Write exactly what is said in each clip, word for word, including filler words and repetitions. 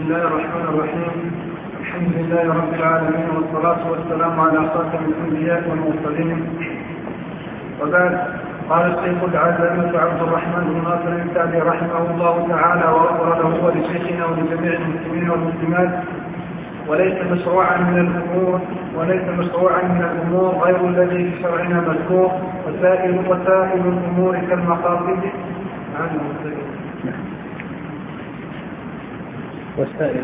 الله الرحمن الرحيم. الحمد لله رب العالمين، والصلاة والسلام على خاتم الأنبياء والمرسلين. وبعد، قال الشيخ العزامي عبد الرحمن بن ناصر السعدي رحمه الله تعالى وغفر له ولشيخنا ولجميع المسلمين والمسلمات: وليس مشروعا من الأمور وليس مشروعا من الأمور غير الذي في شرعنا مذكور، وسائل وسائل الأمور كالمقاصد وسائل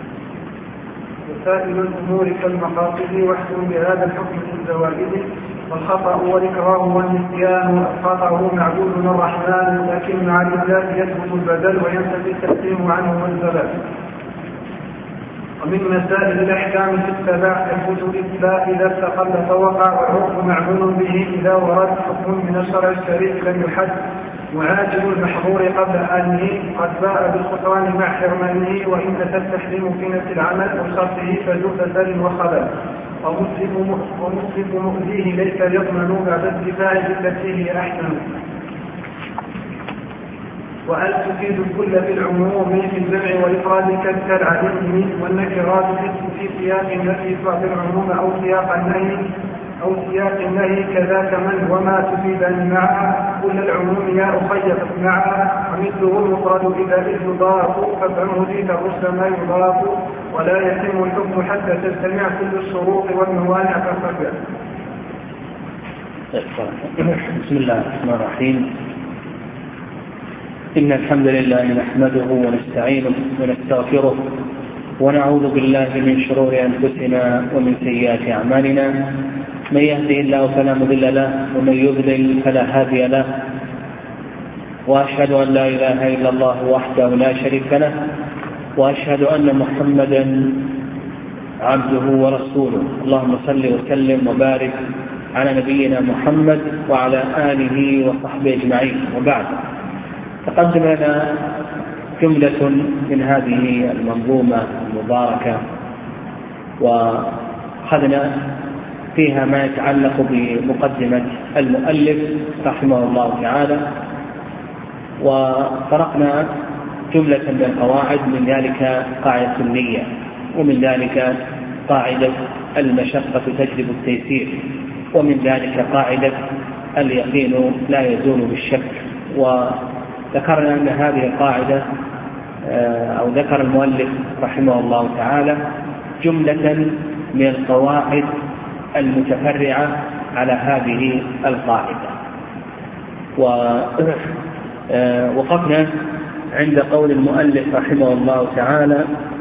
وسائل الأمور كالمقاصد، واحكم بهذا الحكم في الزوائد. والخطأ والإكراه والنسيان خطأه معبود الرحمن، لكن مع الإبدال يثبت البدل وينتفي التسليم عنه والزلال. ومن مسائل الأحكام في السبع: يثبت الإثبات إذا استقل فوقع، والعرف معمول به إذا ورد حكم من الشرع الشريف لم يحد. وعاجل المحظور قبل آنه قد باء بالخسران مع حرمانه، وإن أتى التحريم في نفس العمل وشرطه فذو فساد وخلل. ومسلم مؤذيه ليس يضمن بعد الدفاع بالتي هي أحسن. وأن تفيد الكل في العموم في الجمع والإفراد كالعدم، والنكرات في سياق النفي بعض العموم أو سياق النهي أو سياق النهي كذاك من وما تفيدان معها كل العموم يا أخي معها. ومثله المفرد إذا يضاف فافهمه ذيك الرشد ما يضاف، ولا يتم الحكم حتى تجتمع كل الشروط والموانع ففرد. بسم الله الرحمن الرحيم. إن الحمد لله نحمده ونستعينه ونستغفره، ونعوذ بالله من شرور أنفسنا ومن سيئات أعمالنا. من يهده الله فلا مضل له، ومن يضلل فلا هادي له. وأشهد أن لا إله إلا الله وحده لا شريك له، وأشهد أن محمدا عبده ورسوله. اللهم صل وسلم وبارك على نبينا محمد وعلى آله وصحبه أجمعين. وبعد، تقدم لنا جملة من هذه المنظومة المباركة، وأخذنا فيها ما يتعلق بمقدمة المؤلف رحمه الله تعالى، وطرقنا جملة من القواعد، من ذلك قاعدة النية، ومن ذلك قاعدة المشقة تجلب التيسير، ومن ذلك قاعدة اليقين لا يزول بالشك. وذكرنا أن هذه القاعدة أو ذكر المؤلف رحمه الله تعالى جملة من القواعد المتفرعة على هذه القاعدة. ووقفنا عند قول المؤلف رحمه الله تعالى: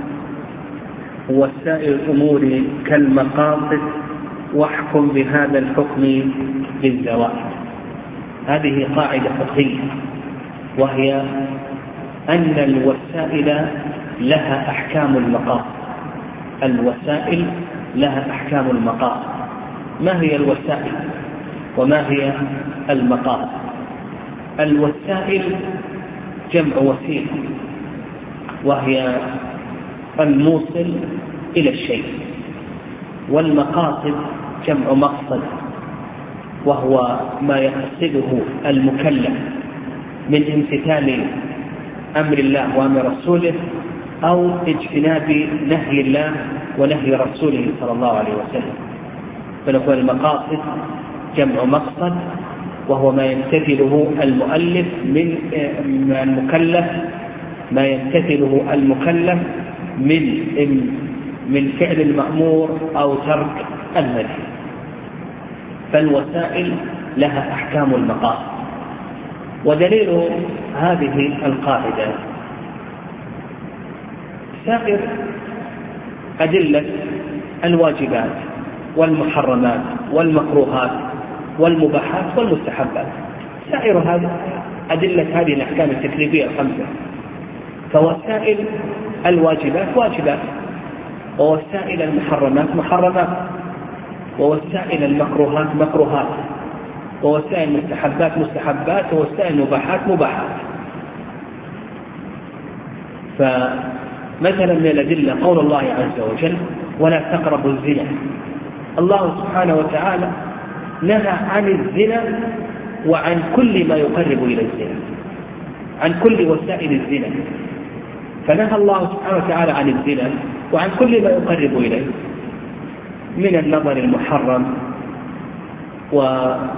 وسائل الأمور كالمقاصد، واحكم بهذا الحكم بالزوائد. هذه قاعدة فقهية، وهي أن الوسائل لها أحكام المقاصد. الوسائل لها أحكام المقاصد. ما هي الوسائل وما هي المقاصد؟ الوسائل جمع وسيلة، وهي الموصل إلى الشيء. والمقاصد جمع مقصد، وهو ما يقصده المكلف من امتثال أمر الله وأمر رسوله، أو اجتناب نهي الله ونهي رسوله صلى الله عليه وسلم. فنقول المقاصد جمع مقصد، وهو ما يمتثله المؤلف من المكلف ما يمتثله المكلف من من فعل المأمور أو ترك النهي. فالوسائل لها أحكام المقاصد. ودليل هذه القاعدة سائر أدلة الواجبات والمحرمات والمكروهات والمباحات والمستحبات. سائر هذه أدلة هذه الأحكام التكليفية الخمسة. فوسائل الواجبات واجبات، ووسائل المحرمات محرمات، ووسائل المكروهات مكروهات، ووسائل المستحبات مستحبات، ووسائل المباحات مباحات. فمثلا من الأدلة قول الله عز وجل: ولا تقربوا الزنا. الله سبحانه وتعالى نهى عن الزنا وعن كل ما يقرب إلى الزنا، عن كل وسائل الزنا. فنهى الله سبحانه وتعالى عن الزنا وعن كل ما يقرب إليه من النظر المحرم واستماع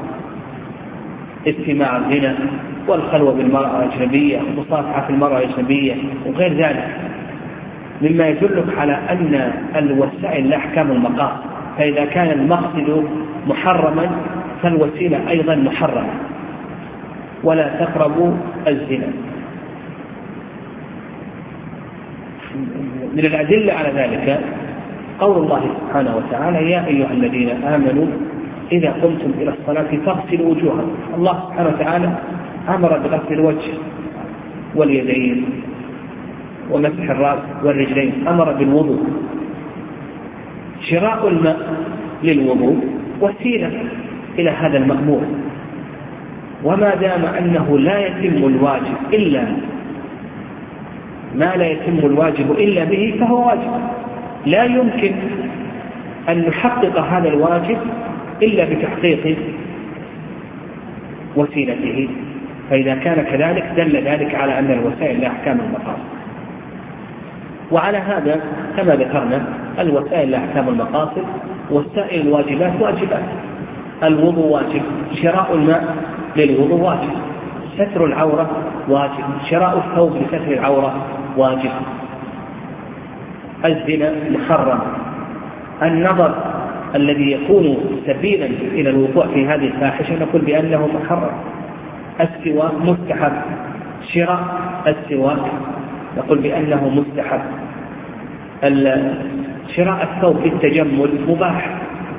الزنا والخلوة بالمرأة الأجنبية ومصافحة المرأة الأجنبية وغير ذلك، مما يدلك على أن الوسائل لا أحكام المقاصد، فإذا كان المقصد محرما فالوسيلة أيضا محرمة. ولا تقربوا الزنا. من الأدلة على ذلك قول الله سبحانه وتعالى: يا أيها الذين آمنوا إذا قمتم إلى الصلاة فاغسلوا وجوهكم. الله سبحانه وتعالى أمر بغسل الوجه واليدين ومسح الرأس والرجلين، أمر بالوضوء. شراء الماء للوضوء وسيلة إلى هذا المأمور، وما دام أنه لا يتم الواجب إلا ما لا يتم الواجب إلا به فهو واجب، لا يمكن أن نحقق هذا الواجب إلا بتحقيق وسيلته. فإذا كان كذلك دل ذلك على أن الوسائل لا أحكام المقاصد. وعلى هذا كما ذكرنا الوسائل لا أحكام المقاصد، وسائل الواجبات واجبات. الوضوء واجب، شراء الماء للوضوء واجب، ستر العورة واجب، شراء الثوب لستر العورة واجب. الزنا محرم. النظر الذي يكون سبيلا إلى الوقوع في هذه الفاحشة نقول بأنه محرم. السواك مستحب، شراء السواك نقول بأنه مستحب. شراء الثوب للتجمل مباح،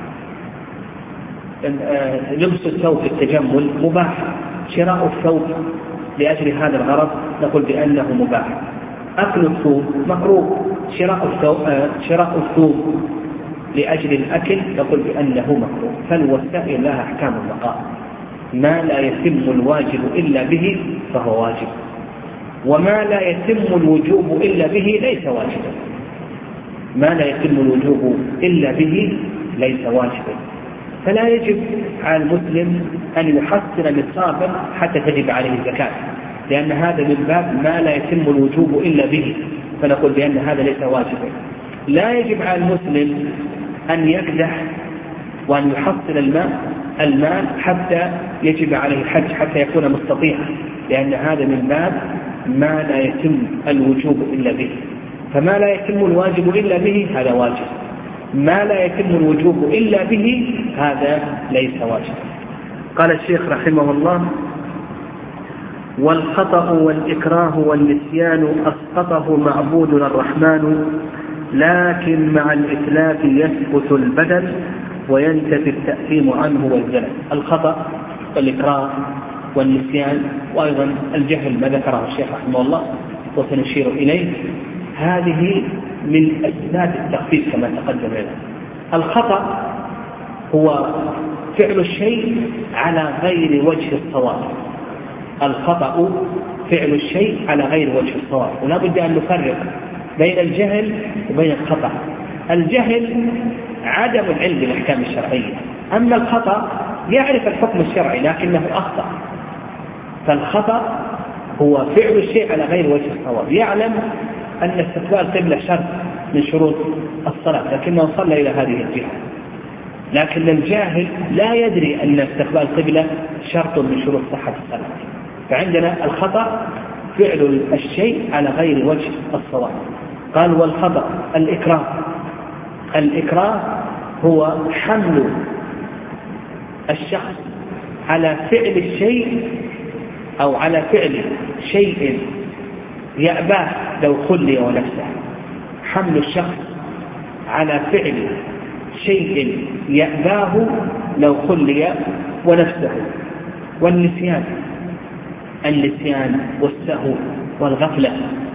لبس الثوب للتجمل مباح، شراء الثوب لأجل هذا الغرض نقول بأنه مباح. أكل الثوب مكروه، شراء الثوب شراء الثوب لأجل الأكل نقول بأنه مكروه. فالوسائل لها أحكام المقاصد، ما لا يتم الواجب إلا به فهو واجب، وما لا يتم الوجوب إلا به ليس واجبا. ما لا يتم الوجوب إلا به ليس واجبا. فلا يجب على المسلم أن يحصل نصابا حتى تجب عليه الزكاة، لأن هذا من باب ما لا يتم الوجوب إلا به، فنقول بأن هذا ليس واجبا. لا يجب على المسلم أن يكدح وأن يحصل المال المال حتى يجب عليه الحج حتى يكون مستطيعا، لأن هذا من باب ما لا يتم الوجوب إلا به. فما لا يتم الواجب إلا به هذا واجب، ما لا يتم الوجوب إلا به هذا ليس واجب. قال الشيخ رحمه الله: والخطأ والإكراه والنسيان أسقطه معبودنا الرحمن، لكن مع الإتلاف يثبت البدل وينتفي التأثيم عنه والزلل. الخطأ والإكراه والنسيان وأيضا الجهل ما ذكره الشيخ رحمه الله وسنشير إليه، هذه من أسباب التخفيف كما تقدم لنا. الخطأ هو فعل الشيء على غير وجه الصواب. الخطأ فعل الشيء على غير وجه الصواب، ولا بد أن نفرق بين الجهل وبين الخطأ. الجهل عدم العلم بالأحكام الشرعية، أما الخطأ يعرف الحكم الشرعي لكنه أخطأ. فالخطأ هو فعل الشيء على غير وجه الصواب، يعلم أن استقبال القبلة شرط من شروط الصلاة لكنه صلى إلى هذه الجهة، لكن الجاهل لا يدري أن استقبال القبلة شرط من شروط صحة الصلاة. فعندنا الخطأ فعل الشيء على غير وجه الصواب. قال: والخطأ الإكراه. الإكراه هو حمل الشخص على فعل الشيء أو على فعل شيء يأباه لو خلي ونفسه. حمل الشخص على فعل شيء يأباه لو خلي ونفسه. والنسيان، النسيان والسهو والغفلة،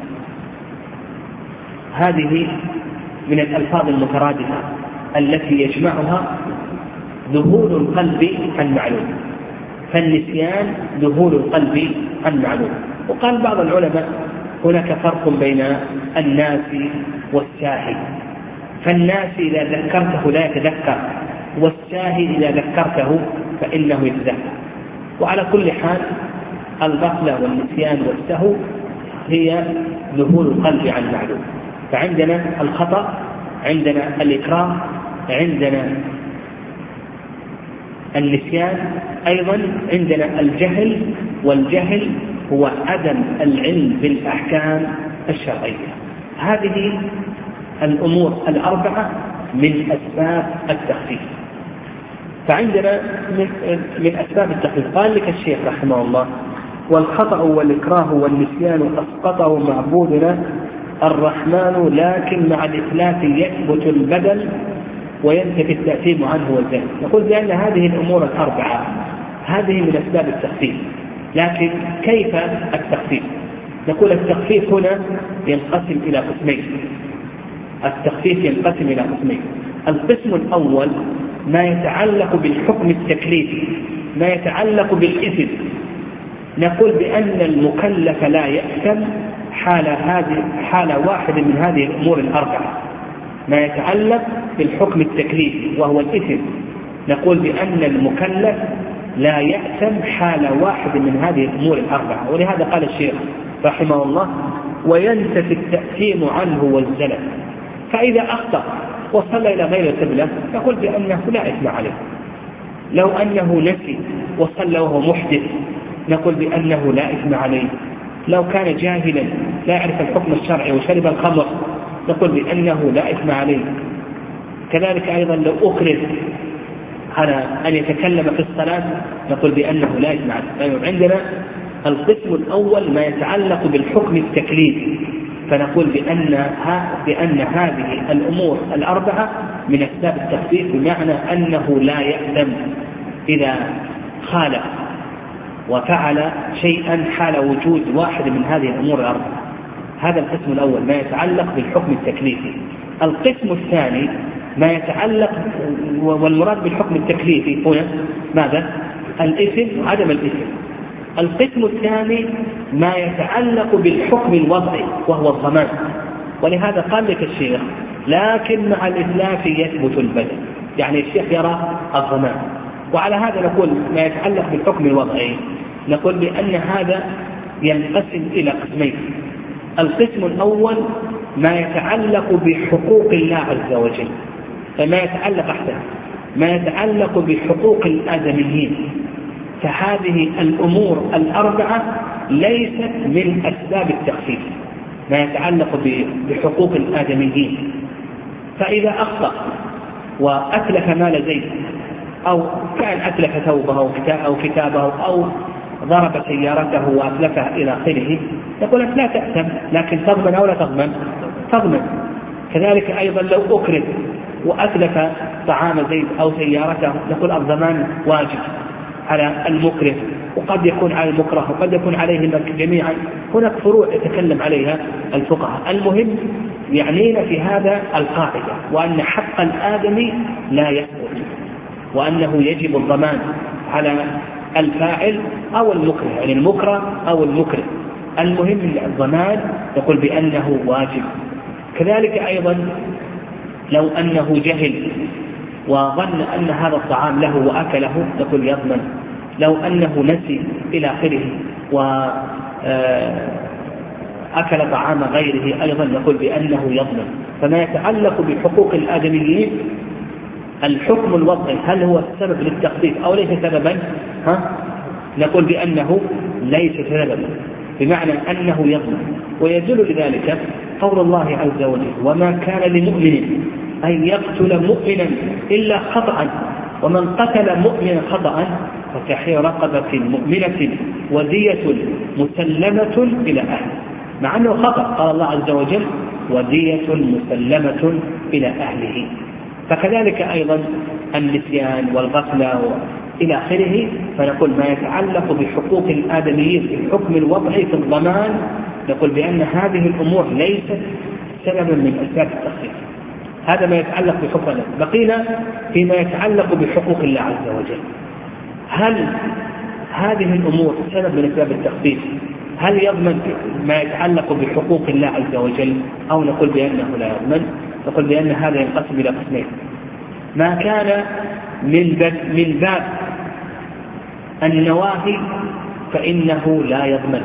هذه من الألفاظ المترادفة التي يجمعها ذهول القلب عن معلوم. فالنسيان ذهول القلب عن معلوم. وقال بعض العلماء هناك فرق بين الناس والساهي، فالناس إذا ذكرته لا يتذكر، والساهي إذا ذكرته فإنه يتذكر. وعلى كل حال الغفلة والنسيان والسهو هي ذهول القلب عن المعلوم. فعندنا الخطأ، عندنا الإكراه، عندنا النسيان، أيضا عندنا الجهل، والجهل هو عدم العلم بالأحكام الشرعية. هذه الأمور الأربعة من أسباب التخفيف. فعندنا من أسباب التخفيف قال لك الشيخ رحمه الله: والخطأ والإكراه والنسيان أسقطه معبودنا الرحمن، لكن مع الإتلاف يثبت البدل وينتفي التأثيم عنه والزلل. نقول بأن هذه الأمور الأربعة هذه من أسباب التخفيف. لكن كيف التخفيف؟ نقول التخفيف هنا ينقسم إلى قسمين. التخفيف ينقسم إلى قسمين. القسم الأول ما يتعلق بالحكم التكليفي، ما يتعلق بالإثم. نقول بأن المكلف لا يأثم حال هذه حال واحد من هذه الأمور الأربعة. ما يتعلق بالحكم التكليفي وهو الإثم، نقول بأن المكلف لا يأثم حال واحد من هذه الأمور الأربعة. ولهذا قال الشيخ رحمه الله: وينتفي التأثيم عنه والزلل. فإذا أخطأ وصلى إلى غير القبلة نقول بأنه لا إثم عليه. لو أنه نسي وصلى وهو محدث نقول بأنه لا إثم عليه. لو كان جاهلا لا يعرف الحكم الشرعي وشرب الخمر نقول بأنه لا إثم عليه. كذلك أيضا لو أكره على أن يتكلم في الصلاة نقول بأنه لا إثم عليه. عندنا القسم الأول ما يتعلق بالحكم التكليفي، فنقول بأن, بأن هذه الأمور الأربعة من أسباب التخفيف، بمعنى أنه لا يأثم إذا خالف وفعل شيئا حال وجود واحد من هذه الأمور الأربعة. هذا القسم الأول ما يتعلق بالحكم التكليفي. القسم الثاني ما يتعلق، والمراد بالحكم التكليفي هنا ماذا؟ الإثم وعدم الإثم. القسم الثاني ما يتعلق بالحكم الوضعي وهو الضمان. ولهذا قال لك الشيخ: لكن مع الإتلاف يثبت البدل، يعني الشيخ يرى الضمان. وعلى هذا نقول ما يتعلق بالحكم الوضعي نقول بأن هذا ينقسم إلى قسمين. القسم الأول ما يتعلق بحقوق الله عز وجل، فما يتعلق أحسن ما يتعلق بحقوق الآدميين، فهذه الأمور الأربعة ليست من أسباب التخفيف. ما يتعلق بحقوق الآدميين، فإذا أخطأ وأتلف مال زيد أو كان أتلف ثوبه أو كتابه أو ضرب سيارته وأتلفها إلى آخره يقول لك لا تأثم، لكن تضمن أو لا تضمن؟ تضمن. كذلك أيضا لو أكره وأتلف طعام زيد أو سيارته نقول الضمان واجب على المكره، وقد يكون على المكره وقد يكون عليهم جميعا. هناك فروع يتكلم عليها الفقهاء. المهم يعنينا في هذا القاعدة، وأن حق الآدمي لا يسقط، وأنه يجب الضمان على الفاعل أو المكره، يعني المكره أو المكره. المهم الضمان يقول بأنه واجب. كذلك أيضا لو أنه جهل وظن أن هذا الطعام له وأكله نقول يضمن. لو أنه نسي إلى آخره وأكل طعام غيره أيضا نقول بأنه يضمن. فما يتعلق بحقوق الآدميين الحكم الوضعي هل هو السبب للتخفيف أو ليس سببا؟ ها؟ نقول بأنه ليس سببا، بمعنى أنه يضمن. ويدل لذلك قول الله عز وجل: وما كان لمؤمن أن يقتل مؤمنا إلا خطأ، ومن قتل مؤمنا خطأ فتحرير رقبة مؤمنة ودية مسلمة إلى أهله. مع أنه خطأ قال الله عز وجل: ودية مسلمة إلى أهله. فكذلك أيضا النسيان والغفلة إلى آخره. فنقول ما يتعلق بحقوق الآدميين في الحكم الوضعي في الضمان نقول بأن هذه الأمور ليست سببا من أسباب التخفيف. هذا ما يتعلق بحقوق الله. بقينا فيما يتعلق بحقوق الله عز وجل. هل هذه الأمور سبب من أسباب التخفيف؟ هل يضمن ما يتعلق بحقوق الله عز وجل أو نقول بأنه لا يضمن؟ نقول بأن هذا ينقسم إلى قسمين. ما كان من باب, من باب النواهي فإنه لا يضمن،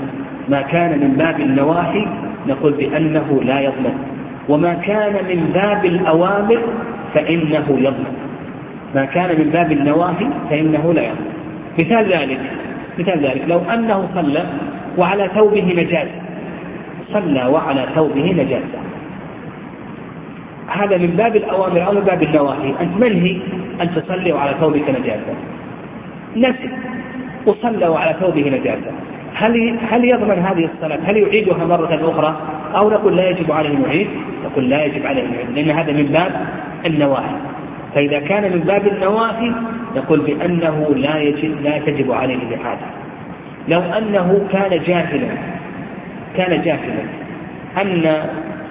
ما كان من باب النواهي نقول بأنه لا يضمن، وما كان من باب الأوامر فإنه يضمن. ما كان من باب النواهي فإنه لا يضمن. مثال ذلك مثال ذلك لو أنه صلى وعلى ثوبه نجاسة، صلى وعلى ثوبه نجاسة، هذا من باب الأوامر أو من باب النواهي. أنت منهي أن تصلي وعلى ثوبك نجاسة، نسي وصلى وعلى ثوبه نجاسة، هل هل يضمن هذه الصلاة؟ هل يعيدها مرة أخرى أو نقول لا يجب عليه أن يعيد؟ نقول لا يجب عليه أن يعيد، لأن هذا من باب النواهي. فإذا كان من باب النواهي نقول بأنه لا يجب لا تجب عليه الإعادة. لو أنه كان جاهلا كان جاهلا أن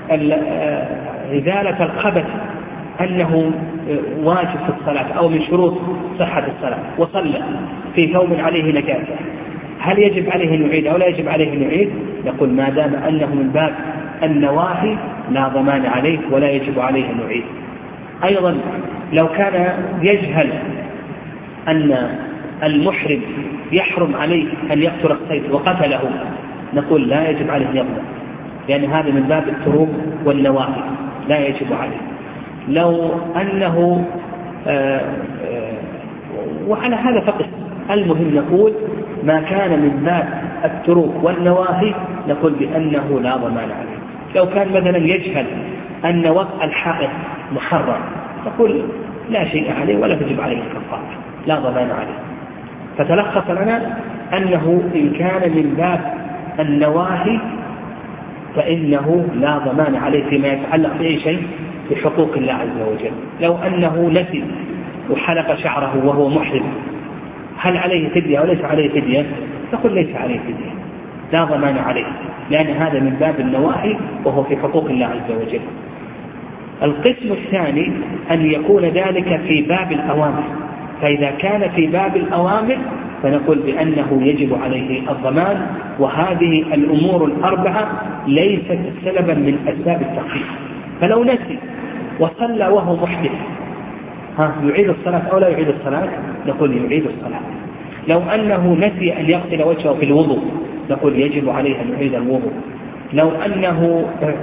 إزالة الخبث أنه واجب في الصلاة أو من شروط صحة الصلاة، وصلى في ثوب عليه نجاسة، هل يجب عليه أن يعيد أو لا يجب عليه أن يعيد؟ نقول ما دام أنه من باب النواهي لا ضمان عليه ولا يجب عليه أن يعيد. أيضا لو كان يجهل أن المحرم يحرم عليه أن يقتل الصيد وقتله، نقول لا يجب عليه أن يقتل، لأن هذا من باب التروم والنواهي لا يجب عليه. لو أنه آآ آآ وعلى هذا فقط، المهم نقول ما كان من باب التروك والنواهي نقول بأنه لا ضمان عليه. لو كان مثلا يجهل أن وضع الحائط محرم، نقول لا شيء عليه ولا تجب عليه الكفارة، لا ضمان عليه. فتلخص لنا أنه إن كان من باب النواهي فإنه لا ضمان عليه فيما يتعلق بأي شيء بحقوق الله عز وجل. لو أنه نسي وحلق شعره وهو محرم، هل عليه فدية أو ليس عليه فدية؟ نقول ليس عليه فدية، لا ضمان عليه، لأن هذا من باب النواهي وهو في حقوق الله عز وجل. القسم الثاني أن يكون ذلك في باب الأوامر، فإذا كان في باب الأوامر فنقول بأنه يجب عليه الضمان، وهذه الأمور الأربعة ليست سببا من أسباب التخفيف. فلو نسي وصلى وهو محدث، ها يعيد الصلاة أو لا يعيد الصلاة؟ نقول يعيد الصلاة. لو أنه نسي أن يغسل وجهه في الوضوء نقول يجب عليه أن يعيد الوضوء. لو أنه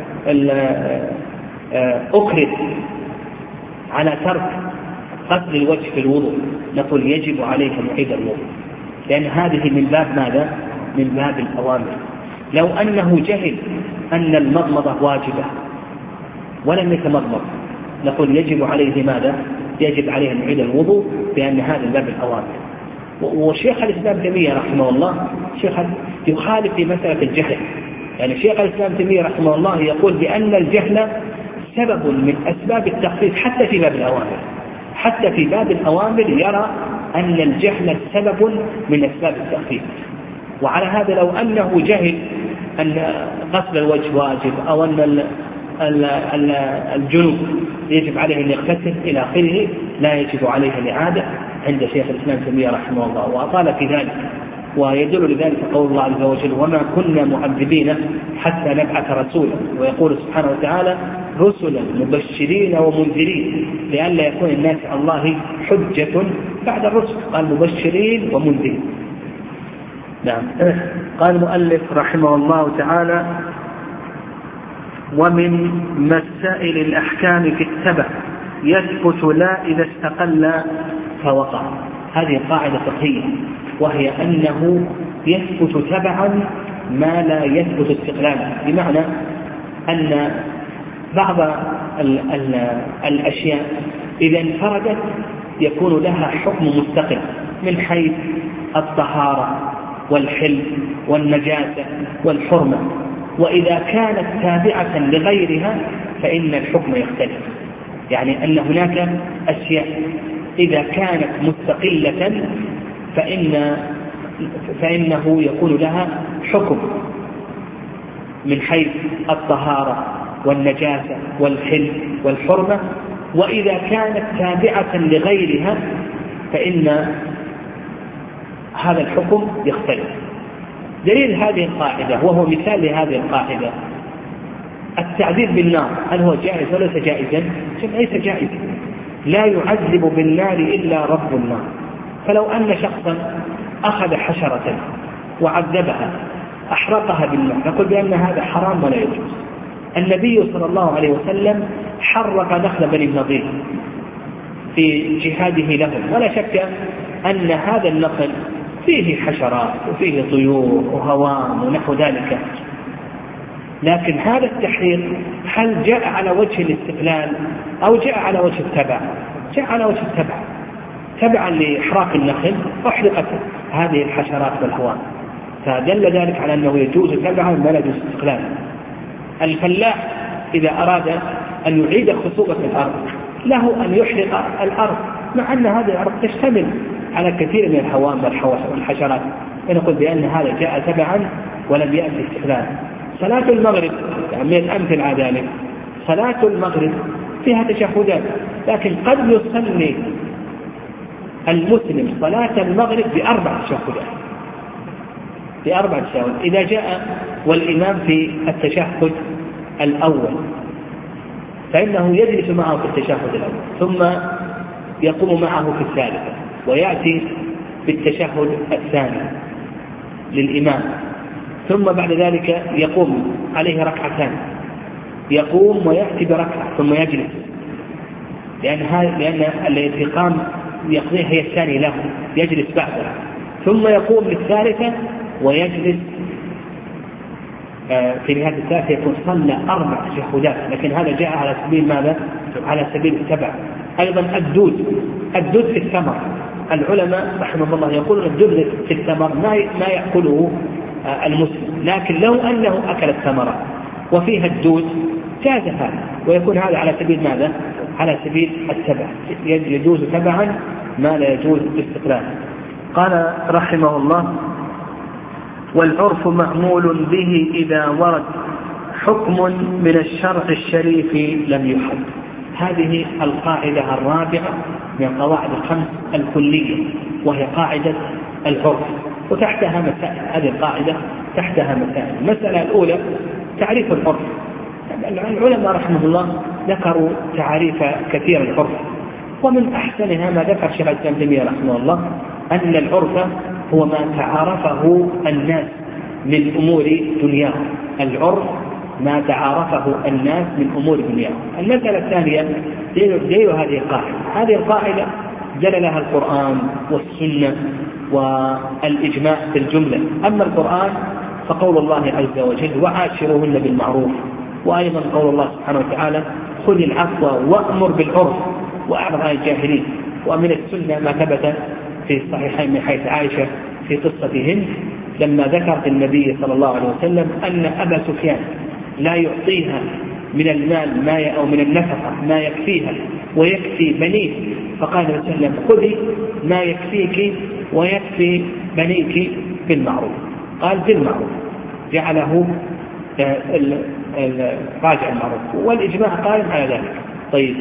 أكرد على ترك غسل الوجه في الوضوء نقول يجب عليه أن يعيد الوضوء، لأن هذه من باب ماذا؟ من باب الأوامر. لو أنه جهل أن المضمضة واجبة ولم يتمضمض نقول يجب عليه ماذا؟ يجب عليه أن يعيد الوضوء، لأن هذا من باب الأوامر. وشيخ الإسلام تيمية رحمه الله شيخ يخالف في مسألة الجهل، يعني شيخ الإسلام تيمية رحمه الله يقول بأن الجهل سبب من أسباب التخفيف حتى في باب الأوامر. حتى في باب الأوامر يرى أن الجهل سبب من أسباب التخفيف. وعلى هذا لو أنه جهل أن غسل الوجه واجب أو أن الجنوب يجب عليه أن يغتسل إلى آخره لا يجب عليه الإعادة عند شيخ الإسلام تيمية رحمه الله، وأطال في ذلك. ويدل لذلك قول الله عز وجل وما كنا معذبين حتى نبعث رسولا، ويقول سبحانه وتعالى رسلا مبشرين ومنذرين لئلا يكون الناس على الله حجة بعد الرسل، قال مبشرين ومنذرين. نعم. قال المؤلف رحمه الله تعالى ومن مسائل الأحكام في التبع يثبت لا إذا استقل فوقع. هذه قاعدة فقهية، وهي أنه يثبت تبعا ما لا يثبت استقلالا، بمعنى أن بعض ال ال الأشياء إذا انفردت يكون لها حكم مستقل من حيث الطهارة والحل والنجاسة والحرمة، وإذا كانت تابعة لغيرها فإن الحكم يختلف. يعني أن هناك أشياء إذا كانت مستقلة فإن فإنه يكون لها حكم من حيث الطهارة والنجاسة والحل والحرمة، وإذا كانت تابعة لغيرها فإن هذا الحكم يختلف. دليل هذه القاعدة وهو مثال لهذه القاعدة التعذيب بالنار، هل هو جائز وليس جائزا؟ ليس جائزا، لا يعذب بالنار إلا رب النار. فلو أن شخصا أخذ حشرة وعذبها أحرقها بالماء نقول بأن هذا حرام ولا يجوز. النبي صلى الله عليه وسلم حرق نخل بني النضير في جهاده لهم، ولا شك أن هذا النخل فيه حشرات وفيه طيور وهوام ونحو ذلك، لكن هذا التحريق هل جاء على وجه الاستقلال أو جاء على وجه التبع؟ جاء على وجه التبع، تبعا لإحراق النخل أحرقت هذه الحشرات والهوام، فدل ذلك على أنه يجوز تبعا ولا يجوز استقلالا. الفلاح إذا أراد أن يعيد خصوبة الأرض له أن يحرق الأرض، مع أن هذه الأرض تشتمل على كثير من الهوام والحشرات، فنقول بأن هذا جاء تبعا ولم يأتي استقلالا. صلاة المغرب يعني من الأمثل على ذلك، صلاة المغرب فيها تشهدات، لكن قد يصلي المسلم صلاة المغرب بأربع تشهدات بأربع تشهدات إذا جاء والإمام في التشهد الأول فإنه يجلس معه في التشهد الأول، ثم يقوم معه في الثالثة، ويأتي بالتشهد الثاني للإمام، ثم بعد ذلك يقوم عليه ركعتان، يقوم ويأتي بركعة ثم يجلس، لأن لأن التي قام يقضيها هي الثانية له، يجلس بعدها، ثم يقوم للثالثة ويجلس في هذه الثالثة، يكون صلى أربع تشهدات، لكن هذا جاء على سبيل ماذا؟ على سبيل التبع. أيضا الدود الدود في الثمر، العلماء رحمه الله يقولون الدود في الثمر ما يأكله المسلم، لكن لو أنه أكل الثمرة وفيها الدود جاز هذا، ويكون هذا على سبيل ماذا؟ على سبيل التبع، يجوز تبعا ما لا يجوز استقلالا. قال رحمه الله: والعرف معمول به إذا ورد حكم من الشرع الشريف لم يحد. هذه القاعدة الرابعة من قواعد الخمس الكلية، وهي قاعدة العرف، وتحتها مسائل. هذه القاعدة تحتها مسائل. المسألة الأولى تعريف العرف. العلماء رحمه الله ذكروا تعريف كثير العرف، ومن أحسنها ما ذكر شيخ الإسلام ابن تيمية رحمه الله أن العرف هو ما تعارفه الناس من أمور دنياهم. العرف ما تعارفه الناس من أمور دنياهم. المسألة الثانية دليل هذه القاعدة. هذه القاعدة دللها القرآن والسنة والإجماع في الجملة. أما القرآن فقول الله عز وجل: وعاشروهن بالمعروف، وأيضا قول الله سبحانه وتعالى: خذ العفو وأمر بالعرف وأعرض عن الجاهلين. ومن السنة ما ثبت في الصحيحين من حيث عائشة في قصة هند لما ذكرت النبي صلى الله عليه وسلم أن أبا سفيان لا يعطيها من المال ما أو من النفقة ما يكفيها ويكفي بنيه، فقال النبي صلى الله عليه وسلم: خذي ما يكفيك ويكفي بنيك بالمعروف. قال بالمعروف، جعله راجع المعروف، والإجماع قائم على ذلك. طيب،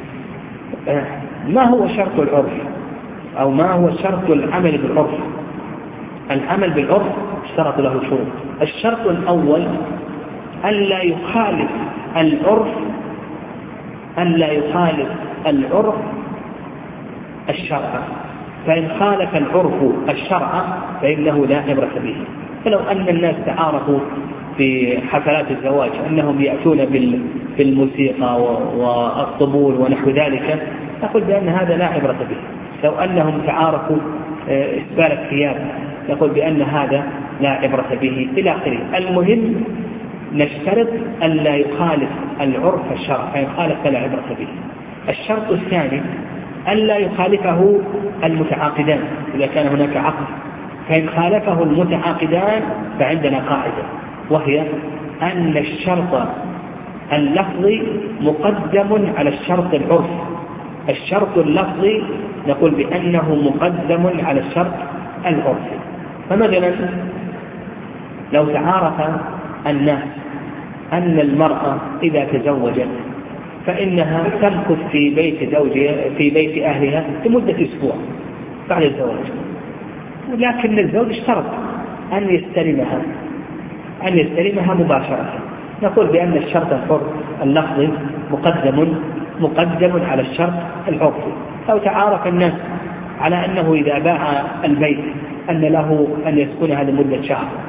ما هو شرط العرف أو ما هو شرط العمل بالعرف؟ العمل بالعرف اشترط له شروط. الشرط الأول ألا يخالف العرف ألا يخالف العرف الشرع، فإن خالف العرف الشرع فإنه لا عبرة به. فلو أن الناس تعارفوا في حفلات الزواج أنهم يأتون بالموسيقى والطبول ونحو ذلك، نقول بأن هذا لا عبرة به. لو أنهم تعارفوا إسبال الثياب نقول بأن هذا لا عبرة به إلى آخره. المهم نشترط أن لا يخالف العرف الشرع، فإن خالف فلا عبرة به. الشرط الثاني أن لا يخالفه المتعاقدان إذا كان هناك عقد، فإن خالفه المتعاقدان فعندنا قاعدة، وهي أن الشرط اللفظي مقدم على الشرط العرفي. الشرط اللفظي نقول بأنه مقدم على الشرط العرفي. فمثلا لو تعارف الناس أن المرأة إذا تزوجت فإنها تمكث في بيت زوجها في بيت أهلها لمدة أسبوع بعد الزواج، لكن الزوج اشترط أن يستلمها أن يستلمها مباشرة، نقول بأن الشرط الحر اللفظي مقدم مقدم على الشرط العرفي. لو تعارف الناس على أنه إذا باع البيت أن له أن يسكنها لمدة شهر،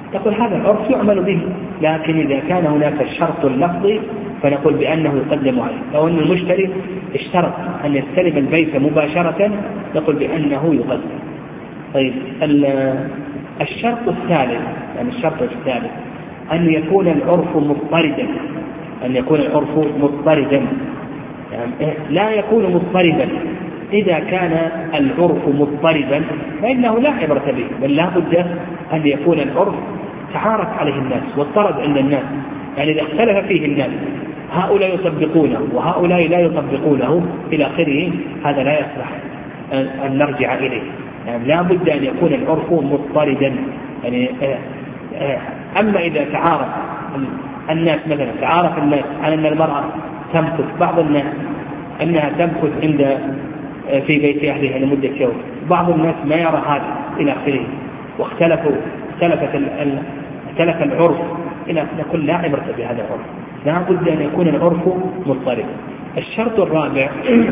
تقول هذا العرف يعمل به، لكن إذا كان هناك الشرط اللفظي فنقول بأنه يقدم عليه. لو أن المشتري اشترط أن يستلم البيت مباشرة نقول بأنه يقدم. طيب الشرط الثالث، يعني الشرط الثالث أن يكون العرف مضطردا، أن يكون العرف مضطردا، يعني لا يكون مضطردا. إذا كان العرف مضطردا فإنه لا عبرة به، بل لا بد أن يكون العرف تعارف عليه الناس واضطرد عند الناس. يعني إذا اختلف فيه الناس هؤلاء يطبقونه وهؤلاء لا يطبقونه إلى آخره، هذا لا يصلح أن نرجع إليه. يعني لا بد أن يكون العرف مضطردا. يعني أما إذا تعارف الناس، مثلا تعارف الناس على أن المرأة تمكث، بعض الناس أنها تمكث عند في بيت أهلها لمدة يوم، بعض الناس ما يرى هذا إلى آخره، واختلفوا اختلفت اختلف العرف إلى نقول لا عبرة بهذا العرف، لا بد أن يكون العرف مضطرب. الشرط الرابع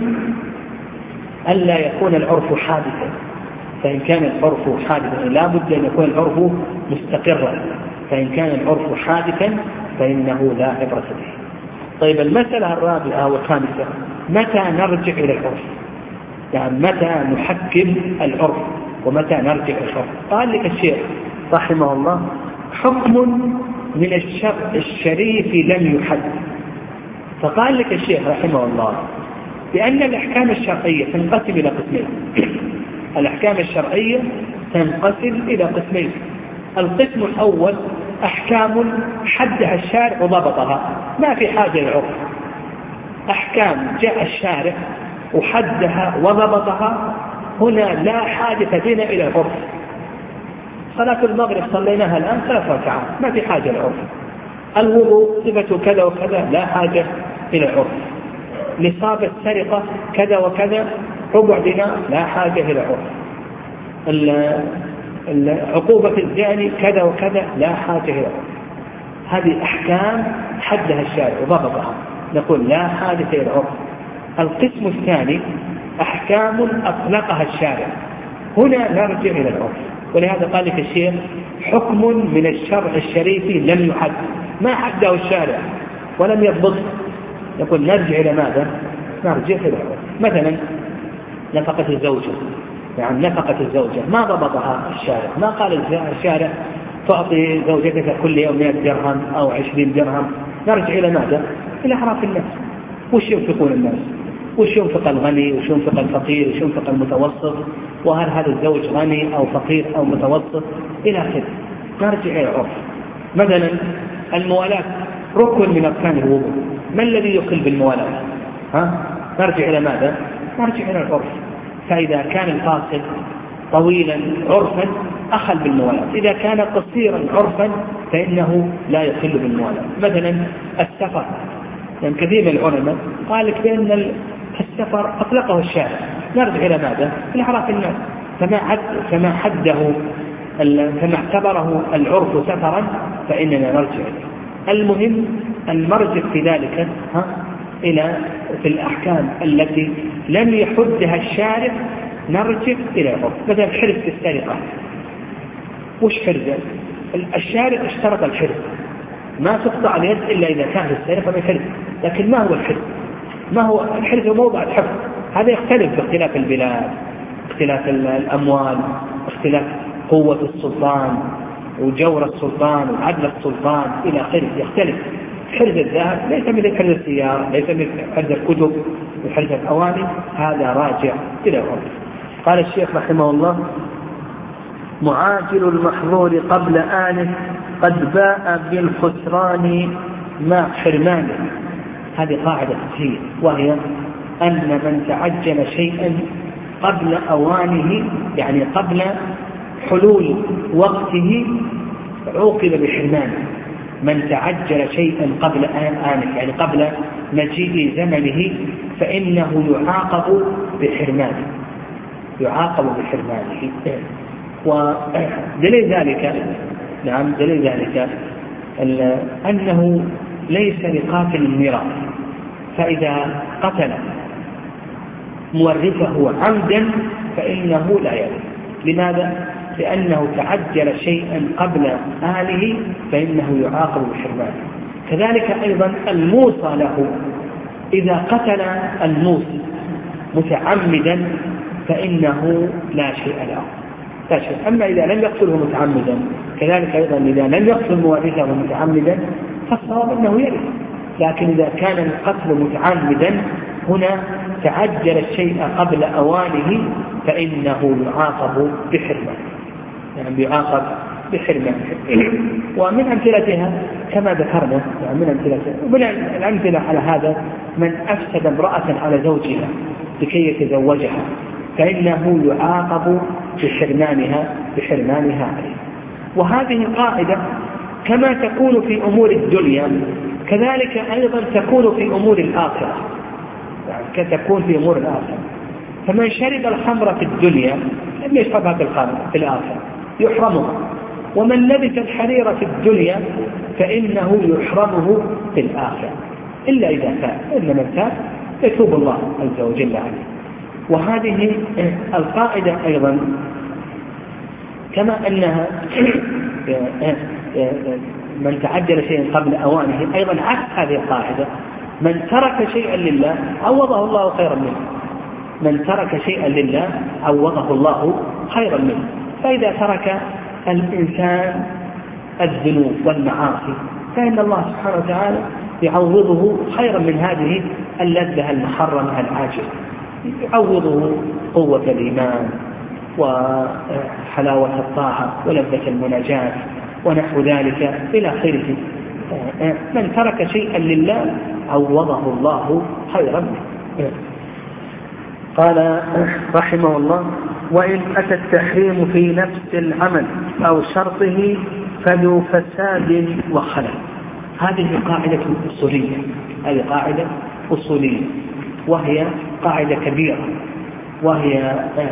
ألا يكون العرف حادثا، فإن كان العرف حادثا لا بد أن يكون العرف مستقرا، فإن كان العرف حادثا فإنه لا عبرة به. طيب المسألة الرابعة والخامسة، متى نرجع إلى العرف؟ يعني متى نحكم العرف ومتى نرجع إلى العرف؟ قال لك الشيخ رحمه الله حكم من الشرع الشريف لم يحد. فقال لك الشيخ رحمه الله بأن الأحكام الشرعية تنقسم إلى قسمين. الأحكام الشرعية تنقسم إلى قسمين. القسم الأول أحكام حدها الشارع وضبطها، ما في حاجة للعرف. أحكام جاء الشارع وحدها وضبطها، هنا لا حاجة بنا إلى العرف. صلاة المغرب صليناها الآن ثلاث ركعات، ما في حاجة للعرف. الوضوء صفة كذا وكذا، لا حاجة إلى العرف. نصاب السرقة كذا وكذا، ربع دينار، لا حاجة إلى العرف. عقوبة الزاني كذا وكذا، لا حاجة إلى العرف. هذه أحكام حدها الشارع وضبطها، نقول لا حاجة إلى العرف. القسم الثاني أحكام أطلقها الشارع، هنا نرجع إلى العرف. ولهذا قال لك الشيخ حكم من الشرع الشريف لم يحد، ما حده الشارع ولم يضبط، نقول نرجع إلى ماذا؟ نرجع إلى العرف. مثلا نفقة الزوجة، يعني نفقة الزوجة ما ضبطها الشارع، ما قال الشارع تعطي زوجتك كل يوم مئة درهم أو عشرين درهم. نرجع إلى ماذا؟ إلى أعراف الناس، وش ينفقون الناس، وش ينفق الغني، وش ينفق الفقير، وش ينفق المتوسط، وهل هذا الزوج غني أو فقير أو متوسط إلى آخره. نرجع إلى العرف. مثلا الموالاة ركن من أركان الوضوء، ما الذي يقل بالموالاة؟ ها؟ نرجع إلى ماذا؟ نرجع إلى العرف. فإذا كان الفاصل طويلا عرفا أخل بالموالاة، إذا كان قصيرا عرفا فإنه لا يخل بالموالاة. مثلا السفر، يعني كثير من العلماء قال لك بأن السفر أطلقه الشارع، نرجع إلى ماذا؟ إلى أعراف الناس، فما حد فما حده فما اعتبره العرف سفرا فإننا نرجع إليه. المهم المرجع في ذلك ها إلى في الأحكام التي لم يحدها الشارع نرجع إلى العرف. مثلا حرز السرقة، وش حرزه؟ الشارع اشترط الحرز، ما تقطع اليد إلا إذا كان السرقة من حرز، لكن ما هو الحرز؟ ما هو الحرز؟ موضع الحفظ. هذا يختلف باختلاف البلاد، اختلاف الأموال، اختلاف قوة السلطان وجور السلطان وعدل السلطان إلى آخره، يختلف. حرز الذهب ليس مثل حرز السيارة، ليس مثل حرز الكتب وحرز الأواني، هذا راجع إلى العرف. قال الشيخ رحمه الله معاجل المحظور قبل آنه قد باء بالخسران مع حرمانه. هذه قاعدة فقهية، وهي أن من تعجل شيئا قبل أوانه، يعني قبل حلول وقته، عوقب بحرمانه. من تعجل شيئا قبل آنه، يعني قبل مجيء زمنه، فإنه يعاقب بحرمانه، يعاقب بحرمانه. ودليل ذلك نعم دليل ذلك أنه ليس لقاتل الميراث، فإذا قتل مورثه عمدا فإنه لا يرث. لماذا؟ لأنه تعجل شيئا قبل آله فإنه يعاقب بحرمانه. كذلك أيضا الموصى له إذا قتل الموصي متعمدا فإنه لا شيء له، لا شيء. أما إذا لم يقتله متعمدا كذلك أيضا إذا لم يقتل موارثه متعمدا فالصواب أنه يرث. لكن إذا كان القتل متعمدا هنا تعجل الشيء قبل أوانه فإنه يعاقب بحرمانه، يعني يعاقب بحرمانه. ومن أمثلتها كما ذكرنا، يعني من أمثلتها ومن الأمثلة على هذا من أفسد امرأة على زوجها لكي يتزوجها فإنه يعاقب بحرمانها بحرمانها عليه. وهذه قاعدة كما تكون في أمور الدنيا كذلك أيضا تكون في أمور الآخرة، يعني كتكون في أمور الآخرة. فمن شرب الخمر في الدنيا لم يشربها في الآخرة يحرمها، ومن لبس الحرير في الدنيا فإنه يحرمه في الآخرة إلا إذا تاب، إلا من تاب يتوب الله عز وجل عليه. وهذه القاعدة أيضا كما أنها من تعجل شيئا قبل أوانه أيضا عكس هذه القاعدة، من ترك شيئا لله عوضه الله خيرا منه، من ترك شيئا لله عوضه الله خيرا منه. فإذا ترك الإنسان الذنوب والمعاصي فإن الله سبحانه وتعالى يعوضه خيرا من هذه اللذة المحرمة العاجلة، يعوضه قوة الإيمان وحلاوة الطاعة ولذة المناجاة ونحو ذلك إلى آخره. من ترك شيئا لله عوضه الله خيرا منه. قال رحمه الله: وإن أتى التحريم في نفس العمل أو شرطه فذو فساد وخلل. هذه قاعدة أصولية، هذه قاعدة أصولية وهي قاعدة كبيرة، وهي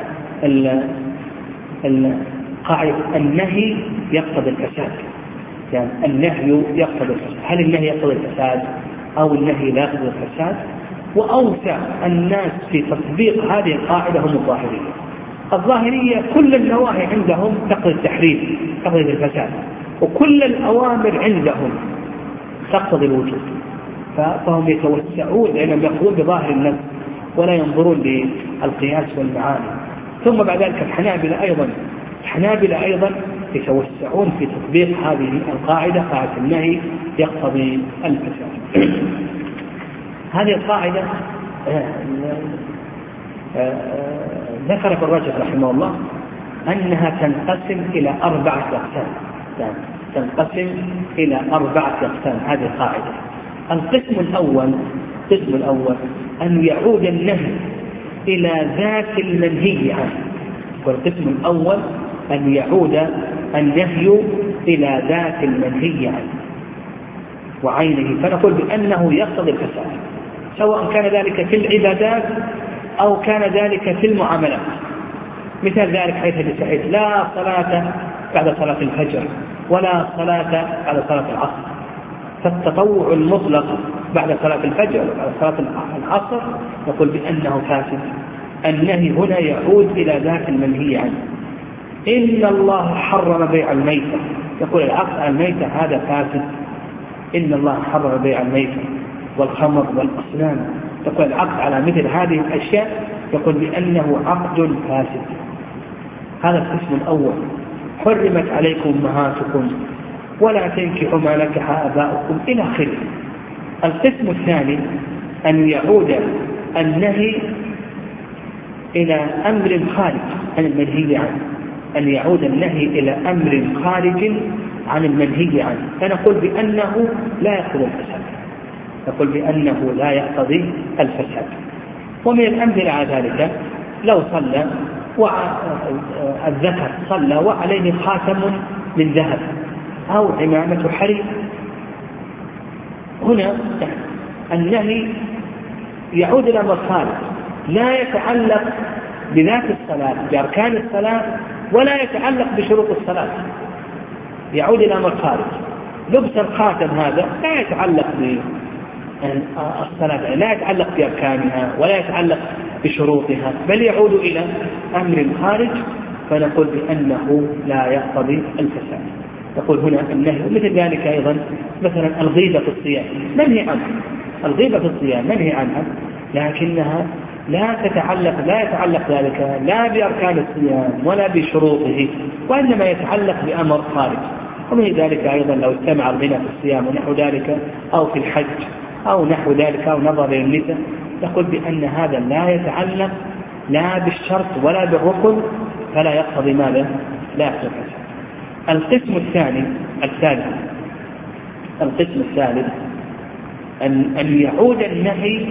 قاعدة النهي يقتضي الفساد. يعني النهي يقتضي الفساد، هل النهي يقتضي الفساد أو النهي لا يقتضي الفساد؟ وأوسع الناس في تطبيق هذه القاعدة هم الظاهرية. الظاهرية كل النواهي عندهم تقتضي التحريم، تقتضي الفساد، وكل الأوامر عندهم تقتضي الوجوب. فهم يتوسعون لأنهم يأخذون بظاهر النص ولا ينظرون للقياس والمعاني. ثم بعد ذلك الحنابلة أيضا الحنابلة أيضا يتوسعون في تطبيق هذه القاعدة، قاعدة النهي يقتضي الفساد. هذه القاعدة ذكر ابن رجب رحمه الله أنها تنقسم إلى أربعة أقسام، يعني تنقسم إلى أربعة أقسام هذه القاعدة. القسم الأول القسم الأول أن يعود النهي إلى ذات المنهي عنه، والقسم الأول أن يعود النهي إلى ذات المنهي عنه وعينه، فنقول بأنه يقتضي الفساد، سواء كان ذلك في العبادات أو كان ذلك في المعاملات. مثل ذلك حيث السعيد: لا صلاة بعد صلاة الفجر ولا صلاة بعد صلاة العصر. فالتطوع المطلق بعد صلاة الفجر وبعد صلاة العصر نقول بأنه فاسد. النهي هنا يعود إلى ذات المنهي عنه. إن الله حرم بيع الميتة، يقول العقد على الميتة هذا فاسد. إن الله حرم بيع الميتة والخمر والأصنام، يقول العقد على مثل هذه الأشياء يقول بأنه عقد فاسد. هذا القسم الأول: حرمت عليكم أمهاتكم ولا تنكحوا ما نكح آباؤكم إلى آخره. القسم الثاني أن يعود النهي إلى أمر خارج عن المنهي عنه، أن يعود النهي إلى أمر خارج عن المنهي عنه، فنقول بأنه لا يقتضي الفساد، نقول بأنه لا يقتضي الفساد. ومن الأمثلة على ذلك لو صلى والذكر صلى وعليه خاتم من ذهب أو عمامة حرير، هنا النهي يعود إلى أمر خارج لا يتعلق بذات الصلاة بأركان الصلاة ولا يتعلق بشروط الصلاة، يعود إلى أمر خارج. لبس الخاتم هذا لا يتعلق بالصلاة، لا يتعلق بأركانها ولا يتعلق بشروطها، بل يعود إلى أمر خارج فنقول بأنه لا يقتضي الفساد. نقول هنا النهي. ومثل ذلك أيضا مثلا الغيبة في الصيام منهي عنها، الغيبة في الصيام منهي عنها، لكنها لا تتعلق لا يتعلق ذلك لا بأركان الصيام ولا بشروطه، وإنما يتعلق بأمر خارج. ومن ذلك أيضا لو استمع الغنى في الصيام ونحو ذلك أو في الحج أو نحو ذلك أو نظر للنساء، نقول بأن هذا لا يتعلق لا بالشرط ولا بالركن، فلا يقتضي ماذا؟ لا يقتضي الفساد. القسم الثاني الثالث القسم الثالث أن, أن يعود النهي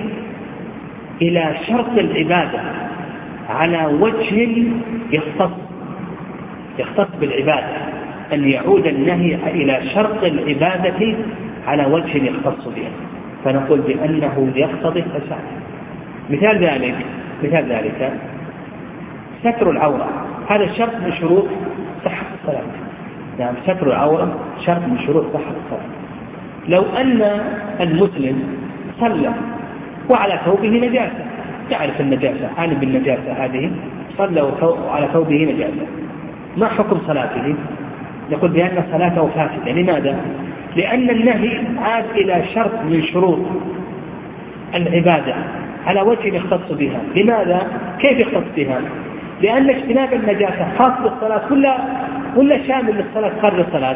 إلى شرط العبادة على وجه يختص يختص بالعبادة، أن يعود النهي إلى شرط العبادة على وجه يختص بها، فنقول بأنه يقتضي الفساد. مثال ذلك مثال ذلك ستر العورة، هذا شرط من شروط صحة الصلاة. يعني ستر العورة شرط من شروط صحة الصلاة. لو أن المسلم صلى وعلى ثوبه نجاسة، يعرف النجاسة، عالم بالنجاسة هذه، صلى وعلى ثوبه نجاسة، ما حكم صلاته؟ يقول بأن صلاته فاسدة. لماذا؟ لأن النهي عاد إلى شرط من شروط العبادة على وجه يختص بها. لماذا؟ كيف يختص بها؟ لأن اجتناب النجاسة خاص بالصلاة ولا ولا شامل للصلاة خارج الصلاة؟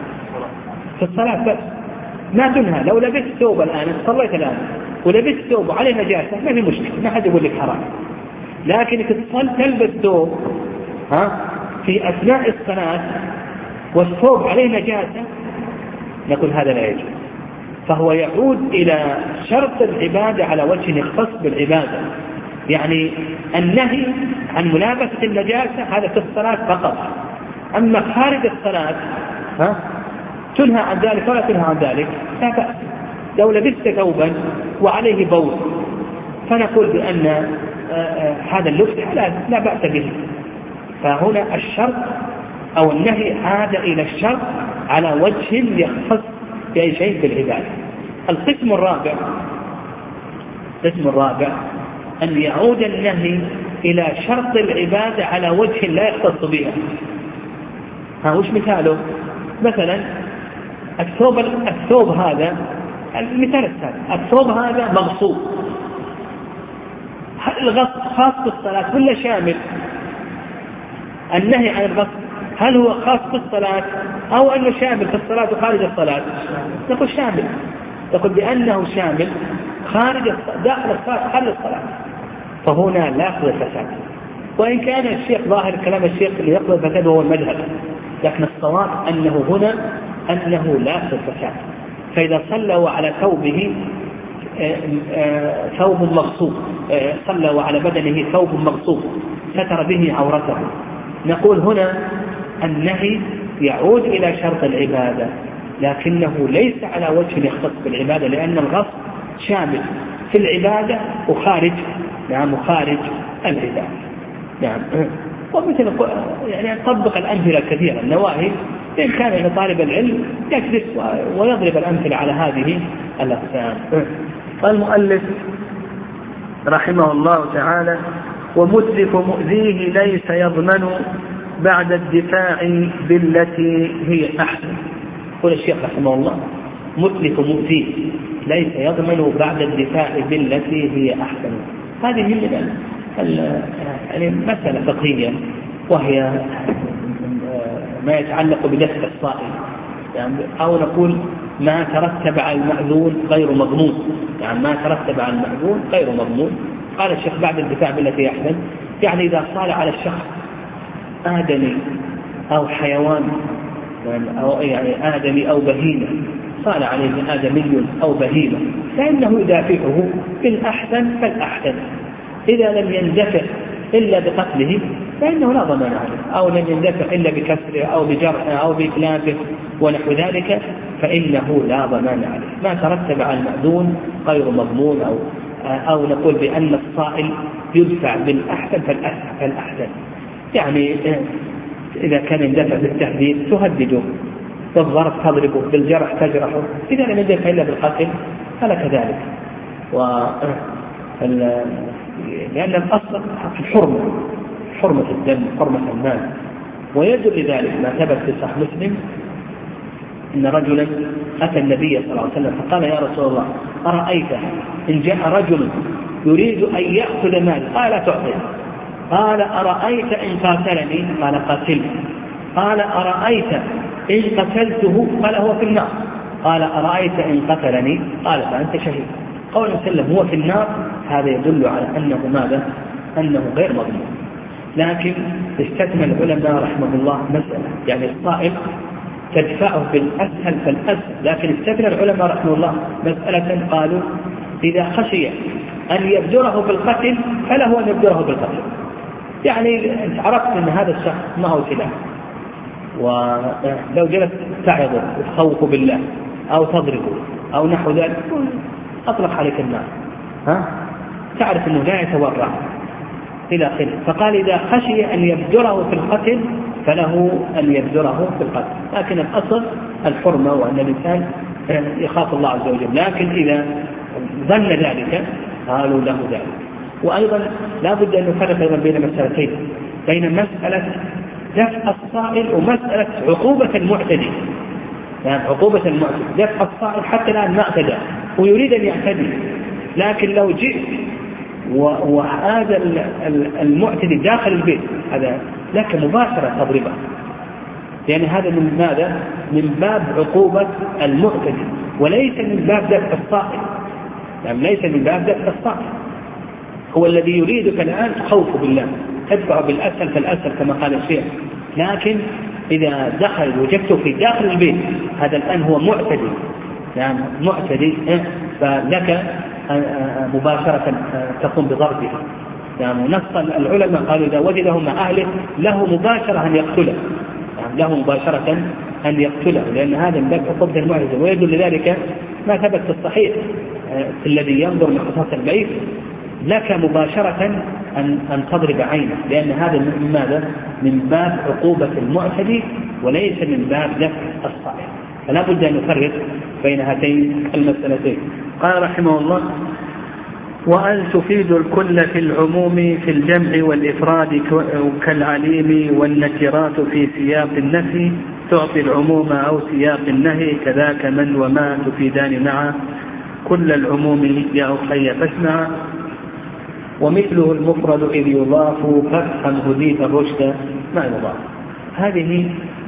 في الصلاة بس، ما تنهى. لو لبست ثوب الآن، صليت الآن ولبست ثوب عليه نجاسة ما في مشكلة، ما حد يقول لك حرام. لكن تصل تلبس ثوب ها في أثناء الصلاة والثوب عليه نجاسة، نقول هذا لا يجوز. فهو يعود إلى شرط العبادة على وجه يختص بالعبادة. يعني النهي عن ملابسة النجاسة هذا في الصلاة فقط، أما خارج الصلاة ها تنهى عن ذلك ولا تنهى عن ذلك لا بأس. لو لبست ثوبا وعليه بول فنقول بأن هذا اللبس لا, لا بأس به. فهنا الشرط أو النهي عاد إلى الشرط على وجه يختص بأي شيء بالعبادة. القسم الرابع القسم الرابع أن يعود النهي إلى شرط العبادة على وجه لا يختص بها. ها وش مثاله؟ مثلا الثوب الثوب هذا، المثال الثاني، الثوب هذا مغصوب، هل الغصب خاص بالصلاة ولا شامل؟ النهي عن الغصب هل هو خاص بالصلاة أو أنه شامل في الصلاة وخارج الصلاة؟ نقول شامل. نقول بأنه شامل خارج داخل الصلاة خارج الصلاة، فهنا لا يقضي الفساد. وإن كان الشيخ ظاهر كلام الشيخ اللي يقضي الفساد وهو المذهب، لكن الصواب أنه هنا أنه لا يقضي الفساد. فإذا صلى على ثوبه ثوب مغصوب، صلى على بدنه ثوب مغصوب ستر به عورته، نقول هنا النهي يعود إلى شرط العبادة، لكنه ليس على وجه يختص بالعبادة، لأن الغصب شامل في العبادة وخارج نعم وخارج العبادة. نعم. ومثل يعني نطبق الأمثلة الكثيرة النواهي، إن كان لطالب العلم يجلس ويضرب الأمثلة على هذه الأقسام. قال المؤلف رحمه الله تعالى: ومتلف مؤذيه ليس يضمن بعد الدفاع بالتي هي أحسن. يقول الشيخ رحمه الله: متلف مؤذيه ليس يضمن بعد الدفاع بالتي هي أحسن. هذه من يعني مسألة فقهية، وهي ما يتعلق بدفع الصائل، يعني أو نقول ما ترتب على المأذون غير مضمون، يعني ما ترتب على المأذون غير مضمون. قال الشيخ: بعد الدفاع بالتي أحسن، يعني إذا صار على الشخص آدمي أو حيوان، أو يعني آدمي أو بهيمة، صار عليه آدمي أو بهيمة، فإنه يدافعه بالأحسن فالأحسن. إذا لم يندفع إلا بقتله فإنه لا ضمان عليه، أو لم يندفع إلا بكسره أو بجرحه أو بإتلافه ونحو ذلك، فإنه لا ضمان عليه. ما ترتب على المأذون غير مضمون، أو أو نقول بأن الصائل يدفع بالأحسن فالأحسن. يعني إذا كان يندفع بالتهديد تهدده، بالضرب تضربه، بالجرح تجرحه، إذا لم يندفع إلا بالقتل فلا كذلك. و لأن الأصل الحرمة حرمة الدم حرمة المال. ويدل لذلك ما ثبت في صحيح مسلم إن رجلا أتى النبي صلى الله عليه وسلم فقال يا رسول الله أرأيت إن جاء رجل يريد أن يأخذ مال قال لا تعطيه. قال أرأيت إن قاتلني قال قاتله. قال أرأيت إن قتلته قال هو في النار. قال أرأيت إن قتلني قال فأنت شهيد. قول وسلم هو في النار هذا يدل على أنه ماذا؟ أنه غير مظلوم. لكن استثنى العلماء رحمه الله مسألة، يعني الصائم تدفعه بالأسهل فالأسهل، لكن استثنى العلماء رحمه الله مسألة قالوا إذا خشي أن يبدره بالقتل فله أن يبدره بالقتل. يعني عرفت أن هذا الشخص معه سلاح ولو جلست تعظه وتخوف بالله أو تضربه أو نحو ذلك أطلق عليك النار، ها؟ تعرف أنه لا يتورع إلى آخره. فقال إذا خشي أن يبدره في القتل فله أن يبدره في القتل، لكن الأصل الحرمة وأن الإنسان يخاف الله عز وجل. لكن إذا ظن ذلك قالوا له ذلك. وأيضا لا بد أن نفرق بين مسألتين، بين مسألة دفع الصائل ومسألة عقوبة المعتدي. يعني عقوبة المعتدي دفع الصائل حتى الآن ما اعتدى ويريد أن يعتدي، لكن لو جئت وهذا المعتدي داخل البيت هذا لك مباشرة تضربه، يعني هذا من ماذا؟ من باب عقوبة المعتدي وليس من باب دفع الصائل. يعني ليس من باب دفع الصائل، هو الذي يريدك الآن خوف بالله تدفع بالأسهل فالأسهل كما قال الشيخ. لكن إذا دخل وجدته في داخل البيت هذا الآن هو معتدي، يعني معتدي فلك مباشرة تقوم بضربه. يعني نص العلماء قالوا إذا وجده مع أهله له مباشرة أن يقتله، يعني له مباشرة أن يقتله، لأن هذا من باب عقوبة المعتدي. ويدل لذلك ما ثبت في الصحيح في الذي ينظر من قصاص البيت لك مباشرة أن أن تضرب عينه، لأن هذا من ماذا؟ من باب عقوبة المعتدي وليس من باب دفع الصائل. فلا بد أن نفرق بين هاتين المسألتين. قال رحمه الله: وأن تفيد الكل في العموم في الجمع والإفراد كالعليم، والنكرات في سياق النفي تعطي العموم أو سياق النهي، كذاك من وما تفيدان معا كل العموم يا أخي فاسمع، ومثله المفرد إذ يضاف فافهم هديت الرشد ما يضاف. هذه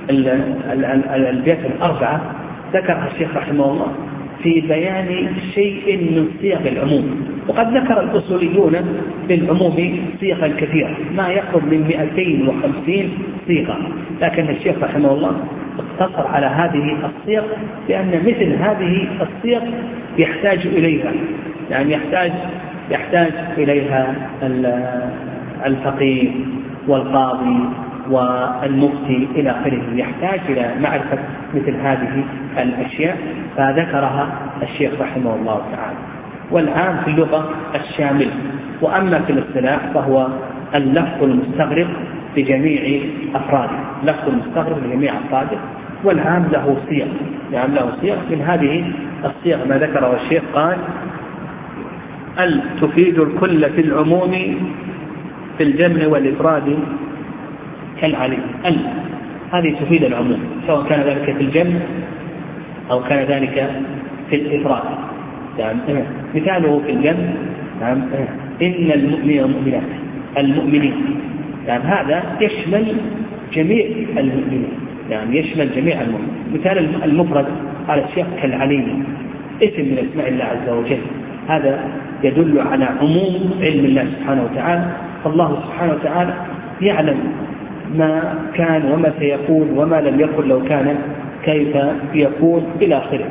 الأبيات الأربعة ذكرها الشيخ رحمه الله في بيان شيء من صيغ العموم، وقد ذكر الأصوليون للعموم صيغا كثيرة ما يقرب من مئتين وخمسين صيغة، لكن الشيخ رحمه الله اقتصر على هذه الصيغ لأن مثل هذه الصيغ يحتاج إليها، يعني يحتاج يحتاج إليها الفقيه والقاضي والمفتي إلى آخره، يحتاج إلى معرفة مثل هذه الأشياء، فذكرها الشيخ رحمه الله تعالى. والعام في اللغة الشامل، وأما في الاصطلاح فهو اللفظ المستغرق لجميع أفراده، لفظ المستغرق لجميع أفراده، والعام له صيغ، يعني له صيغ. من هذه الصيغ ما ذكره الشيخ قال: ال تفيد الكل في العموم في الجمع والإفراد كالعليم. ال هذه تفيد العموم سواء كان ذلك في الجمع أو كان ذلك في الإفراد. يعني مثاله في الجمع يعني إن المؤمنين والمؤمنات المؤمنين، يعني هذا يشمل جميع المؤمنين، يعني يشمل جميع المؤمنين. مثال المفرد على الشيخ كالعليم، اسم من اسماء الله عز وجل، هذا يدل على عموم علم الله سبحانه وتعالى. فالله سبحانه وتعالى يعلم ما كان وما سيكون وما لم يكن لو كان كيف يكون إلى آخره.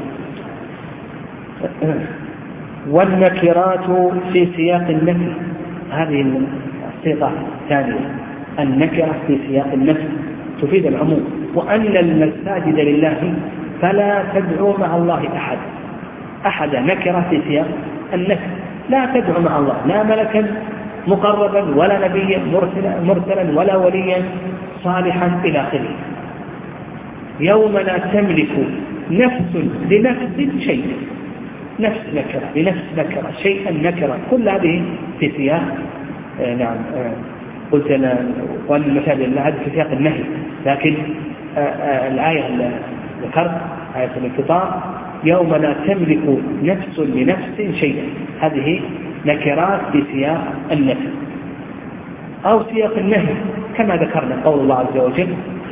والنكرات في سياق النفي، هذه الصيغة الثانية، النكرة في سياق النفي تفيد العموم. وأن المساجد لله فلا تدعو مع الله أحد، أحد نكرة في سياق النفي، لا تدعو مع الله لا ملكا مقربا ولا نبيا مرسلا, مرسلا ولا وليا صالحا إلى آخره. يوم لا تملك نفس لنفس شيء، نفس نكرة لنفس نكرة، شيئا نكرة، كل هذه في سياق آه نعم آه قلت أنا وأن المساجد لله هذا في سياق النهي، لكن الآية اللي ذكرت آية الانفطار يوم لا تملك نفس لنفس شيئا، هذه نكرات في سياق النهي أو سياق النهي كما ذكرنا قول الله عز وجل